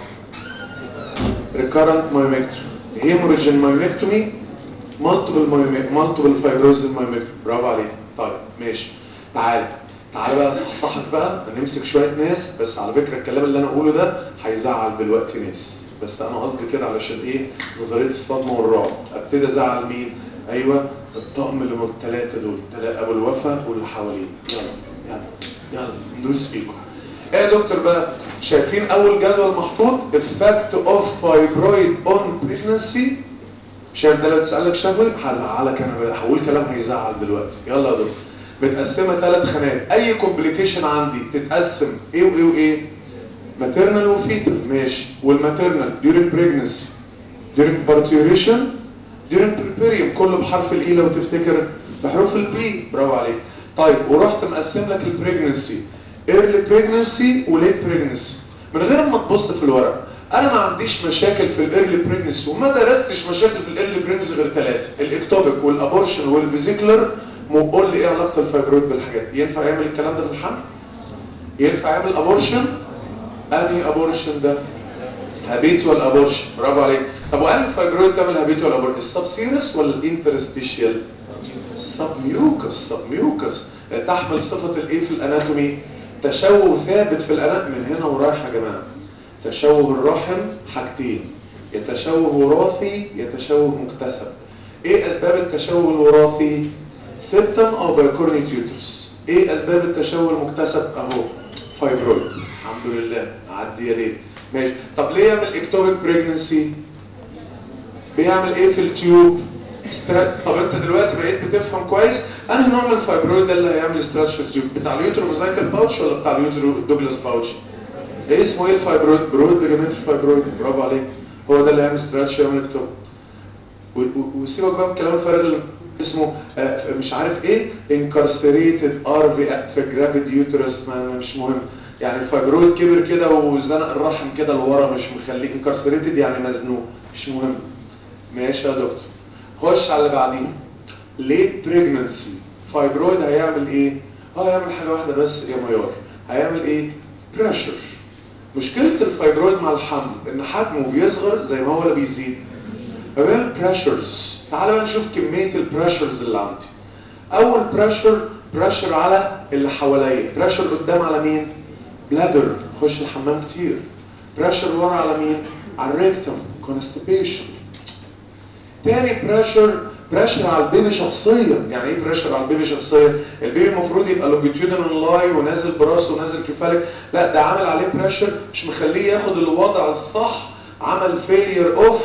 ريكارنت مايوميكتومي، هيموريجين مايوميكتومي، مالتيبل مالتيبل فايبروز مايوميكتومي. برافو عليك. طيب ماشي، تعال تعال بقى صحصحك بقى، نمسك شويه ناس. بس على فكره الكلام اللي انا اقوله ده هيزعل دلوقتي ناس، بس انا قصدي كده علشان ايه؟ نظريه الصدمه والرعب. ابتدي ازعل مين؟ ايوه الطقم اللي هم الثلاثه دول، ثلاثه ابو الوفا واللي حواليه. يلا يلا يلا ندوس فيكم. ايه يا دكتور بقى؟ شايفين اول جدول محطوط effect of fibroid on pregnancy؟ شايف ده؟ لو تسألك شفوي هزعلك انا بقى، هقول كلام هيزعل دلوقتي. يلا يا دكتور. متقسمه ثلاث خانات. اي كومبليكيشن عندي تتقسم ايه وايه وايه؟ ماتيرنال وفيتال. ماشي. والماتيرنال during pregnancy، during parturition، during preperium، كله بحرف الاي لو تفتكر، بحروف البي. برافو عليك. طيب ورحت مقسم لك البريجنسي early pregnancy وليت pregnancy من غير ما تبص في الورق. انا ما عنديش مشاكل في الايرلي بريجنسي، وما درستش مشاكل في الايرلي بريجنسي غير ثلاثه، الاكتوبيك والابورشن والفيزيكلر. قول لي ايه علاقه الفايبرويد بالحاجات؟ ينفع يعمل الكلام ده في الحمل؟ ينفع يعمل ابورشن؟ انهي ابورشن ده؟ هابيتوال ابورشن. برافو عليك. طب وقال الفايبرويد تعمل هابيتوال ابورشن السبسيرس ولا الانترستيشيال؟ السبميوكس. سبميوكس تحمل صفه الايه في الاناتومي؟ تشوه ثابت في الاناتومي. من هنا ورايح يا جماعه. تشوه الرحم حاجتين، يتشوه وراثي يتشوه مكتسب. ايه اسباب التشوه الوراثي؟ سيبتم او بايكورنيت يوترس. ايه اسباب التشوه المكتسب؟ اهو فايبرويد. الحمد لله عدي يا ريت. ماشي. طب ليه يعمل اكتوبيك بريجنسي؟ بيعمل ايه في التيوب؟ سترات. طب انت دلوقتي بقيت بتفهم كويس انهي نوع من الفايبرويد ده اللي هيعمل ستراتش في التيوب؟ بتاع اليوتروفيزايكال باوتش ولا بتاع اليوترو دوجلاس باوتش؟ ايه اسمه ايه الفايبرويد؟ برود ليجامنت فايبرويد. برافو عليك. هو ده اللي هيعمل ستراتش يعمل اكتوب. وسيبك بقى من الكلام الفارغ اللي اسمه آه مش عارف ايه انكارسريتد ار في جرافيد يوترس، مش مهم. يعني الفايبرويد كبر كده وزنق الرحم كده لورا، مش مخليه انكارسريتد يعني مزنوق، مش مهم. ماشي يا دكتور. خش على اللي بعديه. ليت بريجننسي فايبرويد هيعمل ايه؟ اه هيعمل حاجه واحده بس يا ميار. هيعمل ايه؟ بريشر. مشكله الفايبرويد مع الحمل ان حجمه بيصغر زي ما هو اللي بيزيد. فبيعمل بريشرز. تعال بقى نشوف كميه البريشرز اللي عندي. اول بريشر، بريشر على اللي حواليا. بريشر قدام على مين؟ بلادر، خش الحمام كتير. بريشر ورا على مين؟ على الريكتم، كونستيبيشن. تاني بريشر، بريشر على البيبي شخصيا. يعني ايه بريشر على البيبي شخصيا؟ البيبي المفروض يبقى لونجيتيودنال لاي ونازل براسه ونازل كفالك، لا ده عامل عليه بريشر مش مخليه ياخد الوضع الصح. عمل فيلير اوف،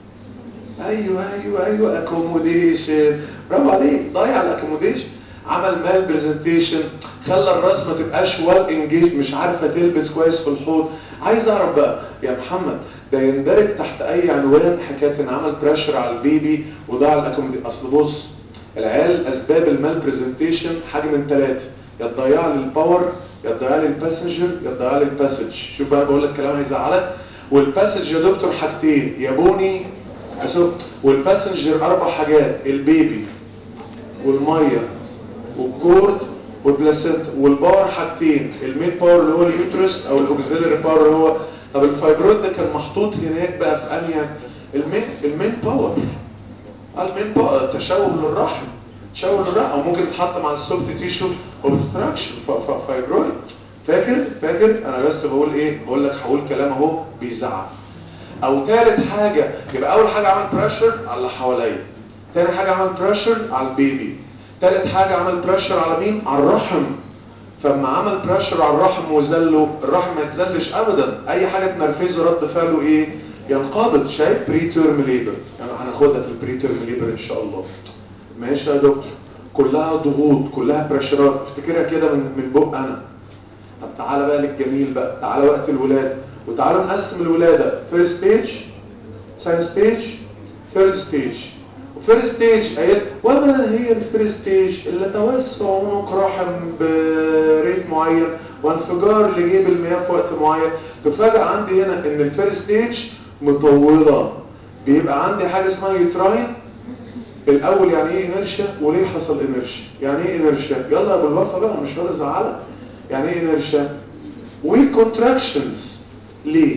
ايوه ايوه ايوه اكوموديشن. برافو عليك، ضيع الاكوموديشن. عمل مال برزنتيشن، خلى الراس ما تبقاش ويل انجيج، مش عارفه تلبس كويس في الحوض. عايز اعرف بقى يا محمد، ده يندرج تحت اي عنوان حكايه ان عمل بريشر على البيبي وضاع الاكوموديشن؟ اصل بص، العيال اسباب المال برزنتيشن حاجه من ثلاثه، يا تضيع لي الباور، يا تضيع لي الباسنجر، يا تضيع لي الباسج. شوف بقى بقول لك كلام هيزعلك. والباسج يا دكتور حاجتين، يا بوني والباسنجر اربع حاجات، البيبي والميه والكورد والبلاسنتا. والباور حاجتين، المين باور اللي هو اليوترس او الاوكسيلري باور اللي هو. طب الفايبرويد ده كان محطوط هناك بقى في انهي؟ المين المين باور. المين باور تشوه للرحم، تشوه للرحم، او ممكن يتحط مع السوفت تيشو اوبستراكشن فايبرويد. فاكر فاكر انا بس بقول ايه؟ بقول لك هقول كلام اهو بيزعل. او ثالث حاجه، يبقى اول حاجه عمل بريشر على اللي حواليا، ثاني حاجه عمل بريشر على البيبي، ثالث حاجه عمل بريشر على مين؟ على الرحم. فلما عمل بريشر على الرحم وزله، الرحم ما يتزلش ابدا، اي حاجه تنرفزه رد فعله ايه؟ ينقبض. شايف بري تيرم ليبر، يعني هناخدها في البري تيرم ليبر ان شاء الله. ماشي يا دكتور، كلها ضغوط كلها بريشرات، افتكرها كده من من بق انا. طب تعالى بقى للجميل بقى، تعالى وقت الولاده، وتعالى نقسم الولاده فيرست ستيج، سكند ستيج، ثيرد ستيج. وفيرست ستيج قالت وما هي الفيرست ستيج؟ اللي توسع عنق رحم بريت معين وانفجار لجيب المياه في وقت معين. تفاجئ عندي هنا ان الفيرست ستيج مطوله، بيبقى عندي حاجه اسمها يوتراين. الاول يعني ايه انرشيا؟ وليه حصل انرشيا؟ يعني ايه انرشيا؟ يلا يا ابو الوفا بقى، مش راضي ازعلك. يعني ايه انرشيا؟ ويك كونتراكشنز. ليه؟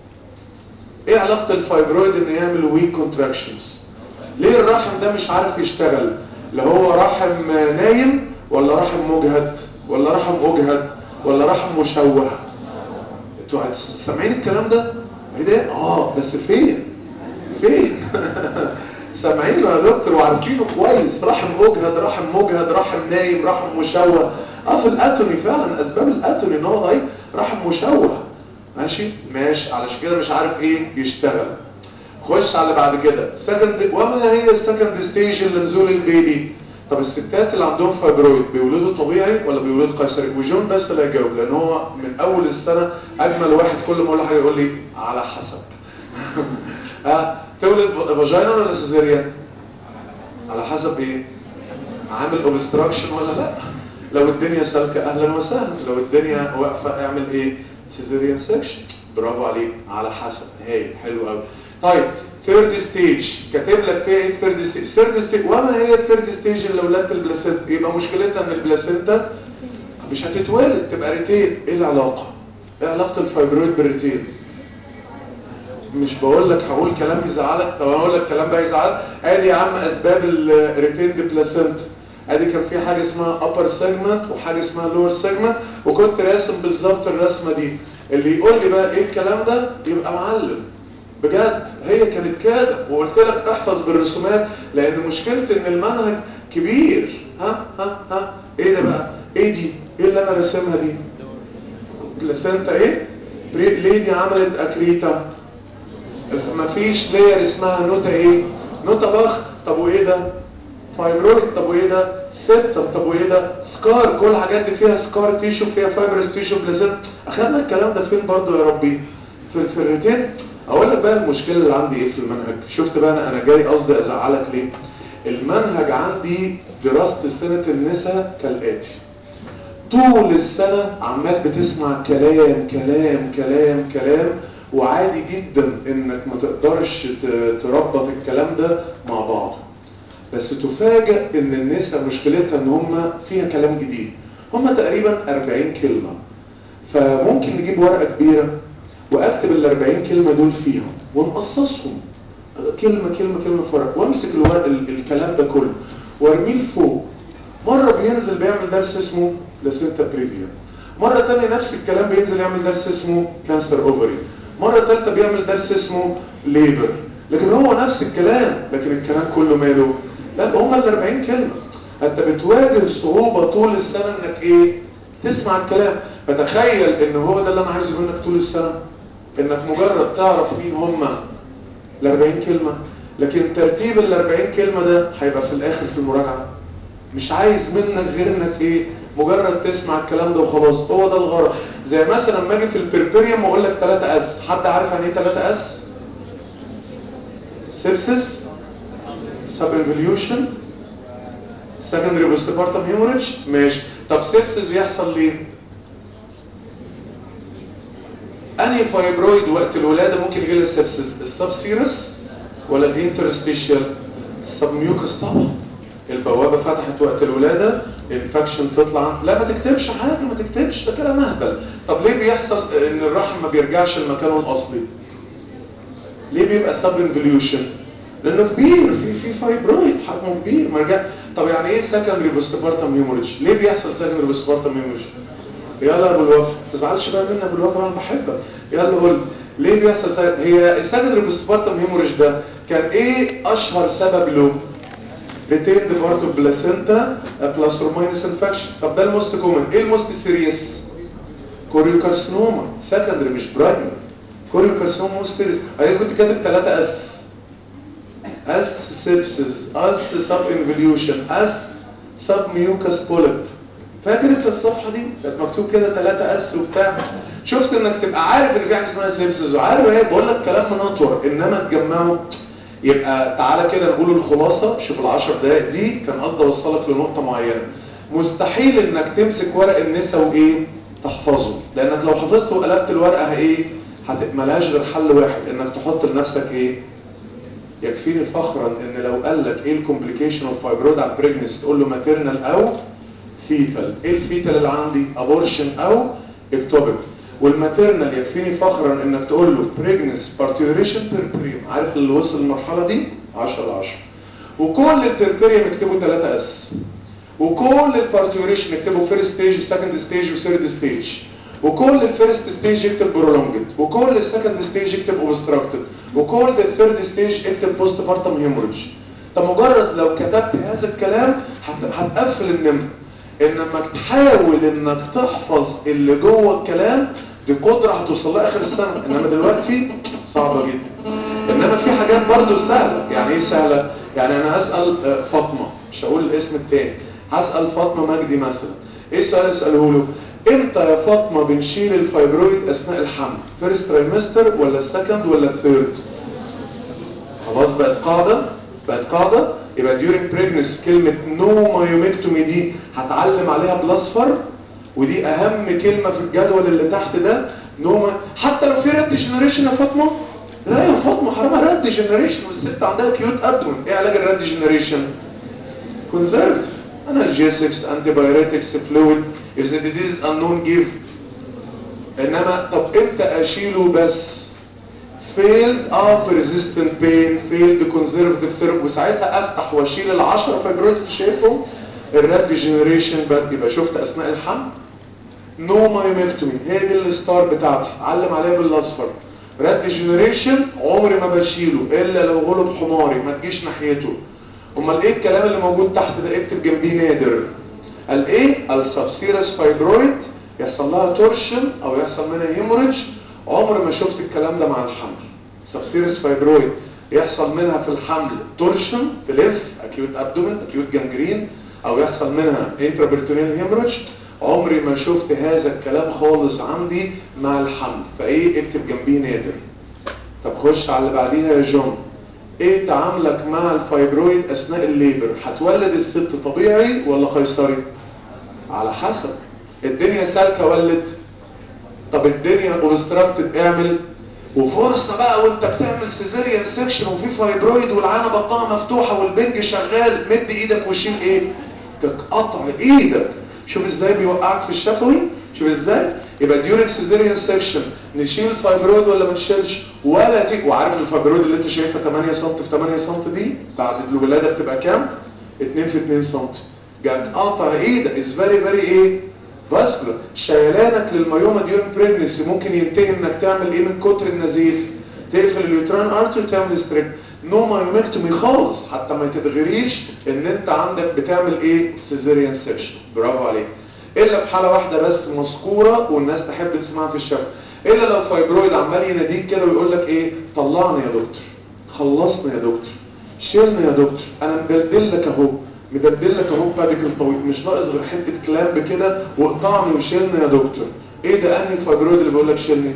ايه علاقه الفايبرويد ان يعمل ويك كونتراكشنز؟ ليه الرحم ده مش عارف يشتغل؟ لا هو رحم نايم ولا رحم مجهد ولا رحم اجهد ولا رحم مشوه؟ انتوا سامعين الكلام ده؟ ايه ده؟ اه بس فين؟ فين؟ سامعينه يا دكتور وعارفينه كويس. رحم اجهد، رحم مجهد، رحم نايم، رحم مشوه. اه في الاتوني فعلا اسباب الاتوني ان هو ضعيف، رحم مشوه. ماشي ماشي، علشان كده مش عارف ايه يشتغل. خش على اللي بعد كده سكند. وما هي السكند ستيج اللي نزول البيبي؟ طب الستات اللي عندهم فايبرويد بيولدوا طبيعي ولا بيولدوا قيصري؟ وجون بس اللي هيجاوب، لان هو من اول السنه اجمل واحد، كل ما اقول له حاجه يقول لي على حسب. ها تولد فاجينا ولا سيزيريان؟ على حسب ايه؟ عامل اوبستراكشن ولا لا؟ لو الدنيا سالكه اهلا وسهلا، لو الدنيا واقفه اعمل ايه؟ سيزيريان سكشن. برافو عليك، على حسب. هاي حلو قوي. طيب ثيرد ستيج كاتب لك فيها ايه؟ ثيرد ستيج. ثيرد ستيج وما هي الثيرد ستيج اللي ولادة البلاسينتا؟ يبقى مشكلتها ان البلاسينتا مش هتتولد، تبقى ريتين. ايه العلاقه؟ ايه علاقه الفايبرويد بالريتين؟ مش بقول لك هقول كلام يزعلك؟ طب انا اقول لك كلام بقى يزعلك. ادي يا عم اسباب الريتين بلاسينتا. ادي كان في حاجه اسمها upper segment وحاجه اسمها lower segment، وكنت راسم بالظبط الرسمه دي. اللي يقول لي بقى ايه الكلام ده يبقى معلم بجد. هي كانت كده، وقلت لك احفظ بالرسومات، لان مشكلة ان المنهج كبير. ها ها ها ايه ده بقى؟ ايه دي؟ ايه اللي انا راسمها دي؟ بلاسينتا ايه؟ ليه دي عملت اكريتا؟ مفيش لير اسمها نوتا ايه؟ نوتا باخ. طب وايه ده؟ فايبرويد. طب وايه ده؟ سيبتم. طب وايه ده؟ سكار. كل الحاجات دي فيها سكار تيشو، فيها فايبرس تيشو بلاسينتا. اخدنا الكلام ده فين برضو يا ربي؟ في في الريتين. اقول لك بقى المشكله اللي عندي ايه في المنهج. شفت بقى انا انا جاي قصدي ازعلك ليه؟ المنهج عندي دراسه سنه النساء كالاتي. طول السنه عمال بتسمع كلام كلام كلام كلام، وعادي جدا انك ما تقدرش تربط الكلام ده مع بعض. بس تفاجئ ان النساء مشكلتها ان هم فيها كلام جديد. هم تقريبا أربعين كلمه، فممكن نجيب ورقه كبيره واكتب ال أربعين كلمه دول فيها ونقصصهم كلمه كلمه كلمه في ورق، وامسك الورق الكلام ده كله وارميه لفوق. مره بينزل بيعمل درس اسمه بلاسينتا بريفيا، مره ثانيه نفس الكلام بينزل يعمل درس اسمه كانسر اوفري، مره ثالثه بيعمل درس اسمه ليبر. لكن هو نفس الكلام، لكن الكلام كله ماله؟ لا هم ال أربعين كلمه. انت بتواجه صعوبه طول السنه انك ايه؟ تسمع الكلام. فتخيل ان هو ده اللي انا عايزه منك طول السنه، انك مجرد تعرف مين هم ال أربعين كلمه، لكن ترتيب ال أربعين كلمه ده هيبقى في الاخر في المراجعه. مش عايز منك غير انك ايه؟ مجرد تسمع الكلام ده وخلاص. هو ده الغرض. زي مثلا لما اجي في البربريوم واقول لك ثلاثة اس. حد عارف يعني ايه ثلاثة اس؟ سيبسس، سب انفليوشن، سكندري بوستبارتم هيموريدج. ماشي. طب سيبسس يحصل ليه؟ انهي فايبرويد وقت الولاده ممكن يجي لها سيبسس؟ السب سيرس ولا الانترستيشيال؟ السب ميوكس طبعا. البوابه فتحت وقت الولاده، انفكشن تطلع. لا ما تكتبش حاجه، ما تكتبش، ده كلام اهبل. طب ليه بيحصل ان الرحم ما بيرجعش لمكانه الاصلي؟ ليه بيبقى سب انفليوشن؟ لانه كبير، في في فايبرويد حجمه كبير ما رجع. طب يعني ايه سكندري بوستبارتم هيموريدج؟ ليه بيحصل سكندري بوستبارتم هيموريدج؟ يلا يا ابو الوفا، ما تزعلش بقى مني يا ابو الوفا، انا بحبك. يلا قول ليه بيحصل سك... هي السكندري بوستبارتم هيموريدج ده كان ايه اشهر سبب له؟ ريتيند بارت اوف بلاسينتا بلس اور ماينس انفكشن. طب ده الموست كومن. ايه الموست سيريس؟ كوريوكارسينوما. سكندري مش برايمري. كوريوكارسينوما موستيريس. انا كنت كاتب ثلاثة اس اس سيبسز اس سب انفليوشن اس سب ميوكاس بوليب. فاكر انت الصفحه دي كانت مكتوب كده ثلاثة اس وبتاع. شفت انك تبقى عارف ان في حاجه اسمها سيبسز وعارف ايه، بقول لك كلام منطور انما تجمعه. يبقى تعالى كده نقول الخلاصه. شوف العشر دقائق دي كان قصدي اوصلك لنقطه معينه. مستحيل انك تمسك ورق النسا وايه تحفظه، لانك لو حفظته وقلبت الورقه ايه هتبقى غير حل واحد، انك تحط لنفسك ايه. يكفيني فخرا ان لو قال لك ايه الكومبليكيشن اوف فايبرويد على البريجنس تقول له ماتيرنال او فيتال. ايه الفيتال اللي عندي؟ ابورشن او اكتوبيك. والماتيرنال يكفيني فخرا انك تقول له بريجنس بارتيوريشن بيربريوم. عارف اللي وصل المرحله دي عشرة على عشرة. وكل البيربريوم اكتبه ثلاثة اس. وكل البارتيوريشن اكتبه فيرست ستيج وسكند ستيج وثيرد ستيج. وكل الفيرست ستيج يكتب برولونجد. وكل السكند ستيج يكتب اوبستراكتد. وكل الثيرد ستيج اكتب بوست بارتم هيموريدج. طب مجرد لو كتبت هذا الكلام هتقفل النمر. انما تحاول انك تحفظ اللي جوه الكلام دي قدره هتوصل لها اخر السنه، انما دلوقتي صعبه جدا. انما في حاجات برضو سهله. يعني ايه سهله؟ يعني انا هسال فاطمه، مش هقول الاسم التاني، هسال فاطمه مجدي مثلا. ايه السؤال اساله له؟ امتى يا فاطمه بنشيل الفايبرويد اثناء الحمل؟ فيرست ترايمستر ولا السكند ولا الثيرد؟ خلاص بقت قاعده بقت قاعده. يبقى during pregnancy كلمه نو مايوميكتومي دي هتعلم عليها بالاصفر، ودي اهم كلمه في الجدول اللي تحت ده. نو حتى لو في ريد جنريشن يا فاطمه. لا يا فاطمه حرام ريد جنريشن والست عندها كيوت ابدومن. ايه علاج الريد جنريشن؟ كونزرفتيف انالجيسكس انتي بايوريتكس فلويد. if the disease unknown give. انما طب امتى اشيله بس؟ failed اه persistent pain failed conservative therapy. وساعتها افتح واشيل العشرة فايبرويد اللي شايفهم. الريد جنريشن بقى يبقى شفت اثناء الحمل نو مايوميكتومي هي دي الستار بتاعتي علم عليها بالاصفر. ريد جنريشن عمري ما بشيله الا لو غلب حماري ما تجيش ناحيته. امال ايه الكلام اللي موجود تحت ده؟ اكتب جنبيه نادر. قال ايه؟ السبسيرس فايبرويد يحصل لها تورشن او يحصل منها هيموريدج. عمر ما شفت الكلام ده مع الحمل. سبسيرس فايبرويد يحصل منها في الحمل تورشن في ليف اكيوت ابدومن اكيوت جانجرين، او يحصل منها انترابريتونيال هيموريدج. عمري ما شفت هذا الكلام خالص عندي مع الحمل. فايه اكتب جنبيه نادر. طب خش على اللي بعديها يا جون. ايه تعاملك مع الفايبرويد اثناء الليبر؟ هتولد الست طبيعي ولا قيصري؟ على حسب. الدنيا سالكه ولد. طب الدنيا اوبستراكتد اعمل. وفرصه بقى وانت بتعمل سيزيريان سيكشن وفي فايبرويد والعانه بطنها مفتوحه والبنج شغال، مد ايدك وشيل ايه؟ قطع ايدك. شوف ازاي بيوقعك في الشفوي. شوف ازاي. يبقى ديورنج سيزيريان سيكشن نشيل الفايبرويد ولا ما نشيلش؟ ولا تي. وعارف الفايبرويد اللي انت شايفها ثمانية سم في ثمانية سم دي بعد الولاده بتبقى كام؟ اتنين في اتنين سم. جاك قاطع ايدك از فيري فيري ايه؟ فاسكولار. شيلانك للمايوما ديورنج بريجنسي ممكن ينتهي انك تعمل ايه من كتر النزيف؟ تقفل اليوتران ارتري وتعمل ستريك. نو مايومكتومي خالص حتى ما تتغريش ان انت عندك بتعمل ايه؟ سيزيريان سيكشن. برافو عليك. الا في حاله واحده بس مذكوره والناس تحب تسمعها في الشفا. الا لو فايبرويد عمال يناديك كده ويقول لك ايه؟ طلعني يا دكتور، خلصنا يا دكتور، شيلنا يا دكتور، انا مدلدل لك اهو مدلدل لك اهو باديكل طويل مش ناقص غير حته كلامب كده واقطعني وشيلنا يا دكتور. ايه ده انهي فايبرويد اللي بيقول لك شيلني؟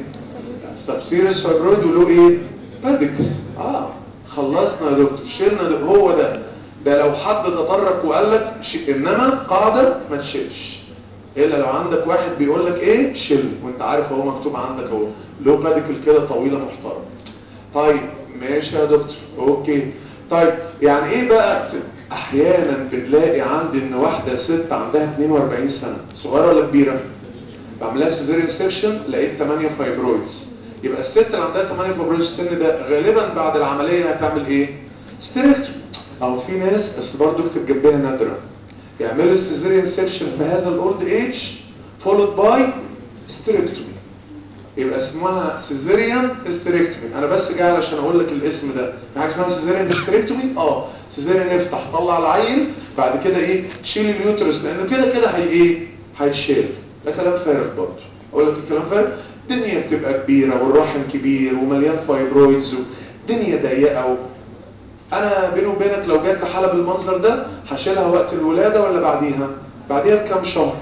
سبسيريس فايبرويد وله ايه؟ باديكل. اه خلصنا يا دكتور شيلنا ده. هو ده. ده لو حد تطرق وقال لك ش... انما قاعده ما تشيلش الا لو عندك واحد بيقول لك ايه؟ شيل وانت عارف اهو مكتوب عندك اهو له باديكل كده طويله محترمه. طيب ماشي يا دكتور اوكي. طيب يعني ايه بقى؟ احيانا بنلاقي عندي ان واحده ست عندها اتنين واربعين سنه صغيره ولا كبيره؟ بعملها سيزيريان سيكشن لقيت ثمانية فايبرويدز. يبقى الست اللي عندها ثمانية فايبرويدز السن ده غالبا بعد العمليه هتعمل ايه؟ ستريكتومي. او في ناس بس برضه اكتب جنبها نادره يعملوا السيزيريان سيكشن في هذا الاولد ايج فولود باي ستريكتومي. يبقى اسمها سيزيريان هيستريكتومي. انا بس جاي علشان اقول لك الاسم ده. في حاجه اسمها سيزيريان هيستريكتومي. اه سيزيريان يفتح طلع العيل بعد كده ايه؟ شيل اليوترس لانه كده كده هي ايه؟ هيتشيل. ده كلام فارغ برضه. اقول لك الكلام فارغ. الدنيا بتبقى كبيرة والرحم كبير ومليان فايبرويدز والدنيا ضيقة. انا بيني وبينك لو جات لي حالة بالمنظر ده هشيلها وقت الولادة ولا بعديها؟ بعديها بكام شهر.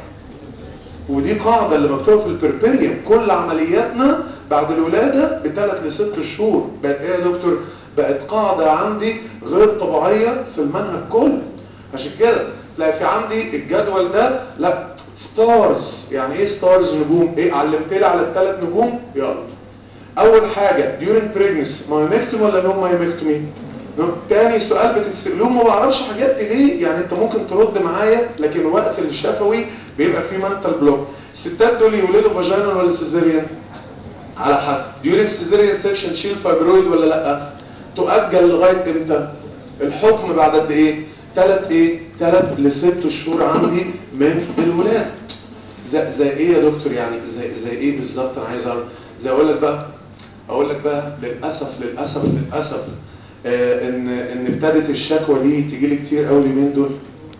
ودي قاعدة اللي مكتوبة في البربريوم، كل عملياتنا بعد الولادة بثلاث لست شهور. بقت ايه يا دكتور؟ بقت قاعدة عندي غير طبيعية في المنهج كله. عشان كده تلاقي في عندي الجدول ده لا ستارز. يعني ايه ستارز؟ نجوم. ايه علمت لي على الثلاث نجوم؟ يلا. اول حاجة during pregnancy مايومكتومي ولا نون مايومكتومي؟ تاني سؤال بتتسألوه ما بعرفش حاجات دي ليه، يعني انت ممكن ترد معايا لكن وقت الشفوي بيبقى فيه منتال بلوك. الستات دول يولدوا فاجينال ولا سيزيريان؟ على حسب. during سيزيريان سيكشن شيل فايبرويد ولا لا؟ تؤجل لغايه امتى؟ الحكم بعد قد ايه؟ ثلاث ايه؟ ثلاث لست شهور عندي من الولاده. زي, زي ايه يا دكتور يعني؟ زي زي ايه بالظبط؟ انا عايز اعرف. زي اقول لك بقى اقول لك بقى للاسف للاسف للاسف آه ان ان ابتدت الشكوى دي تيجي لي كتير قوي اليومين دول.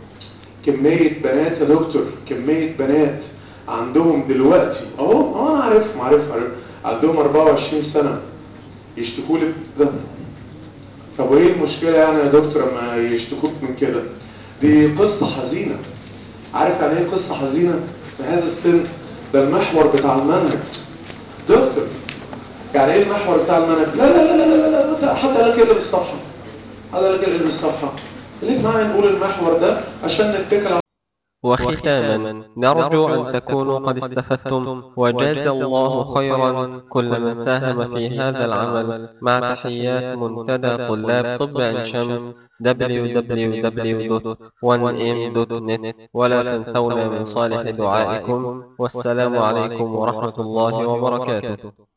كميه بنات يا دكتور، كميه بنات عندهم دلوقتي اهو اه انا عارف عارف عارف عندهم أربعة وعشرين سنه يشتكوا لي ده. طب وايه المشكله يعني يا دكتور اما يشتكوك من كده؟ دي قصه حزينه. عارف يعني ايه قصه حزينه في هذا السن؟ ده المحور بتاع المنهج دكتور. يعني ايه المحور بتاع المنهج؟ لا لا لا لا لا لا حتى لك اللي بالصفحه هذا لك اللي بالصفحه. ليه معايا نقول المحور ده عشان نتكل على. وختاما نرجو أن تكونوا قد استفدتم وجاز الله خيرا كل من ساهم في هذا العمل مع تحيات منتدى طلاب طب عين شمس دبليو دبليو دبليو دوت وان ام دوت نت. ولا تنسونا من صالح دعائكم والسلام عليكم ورحمة الله وبركاته.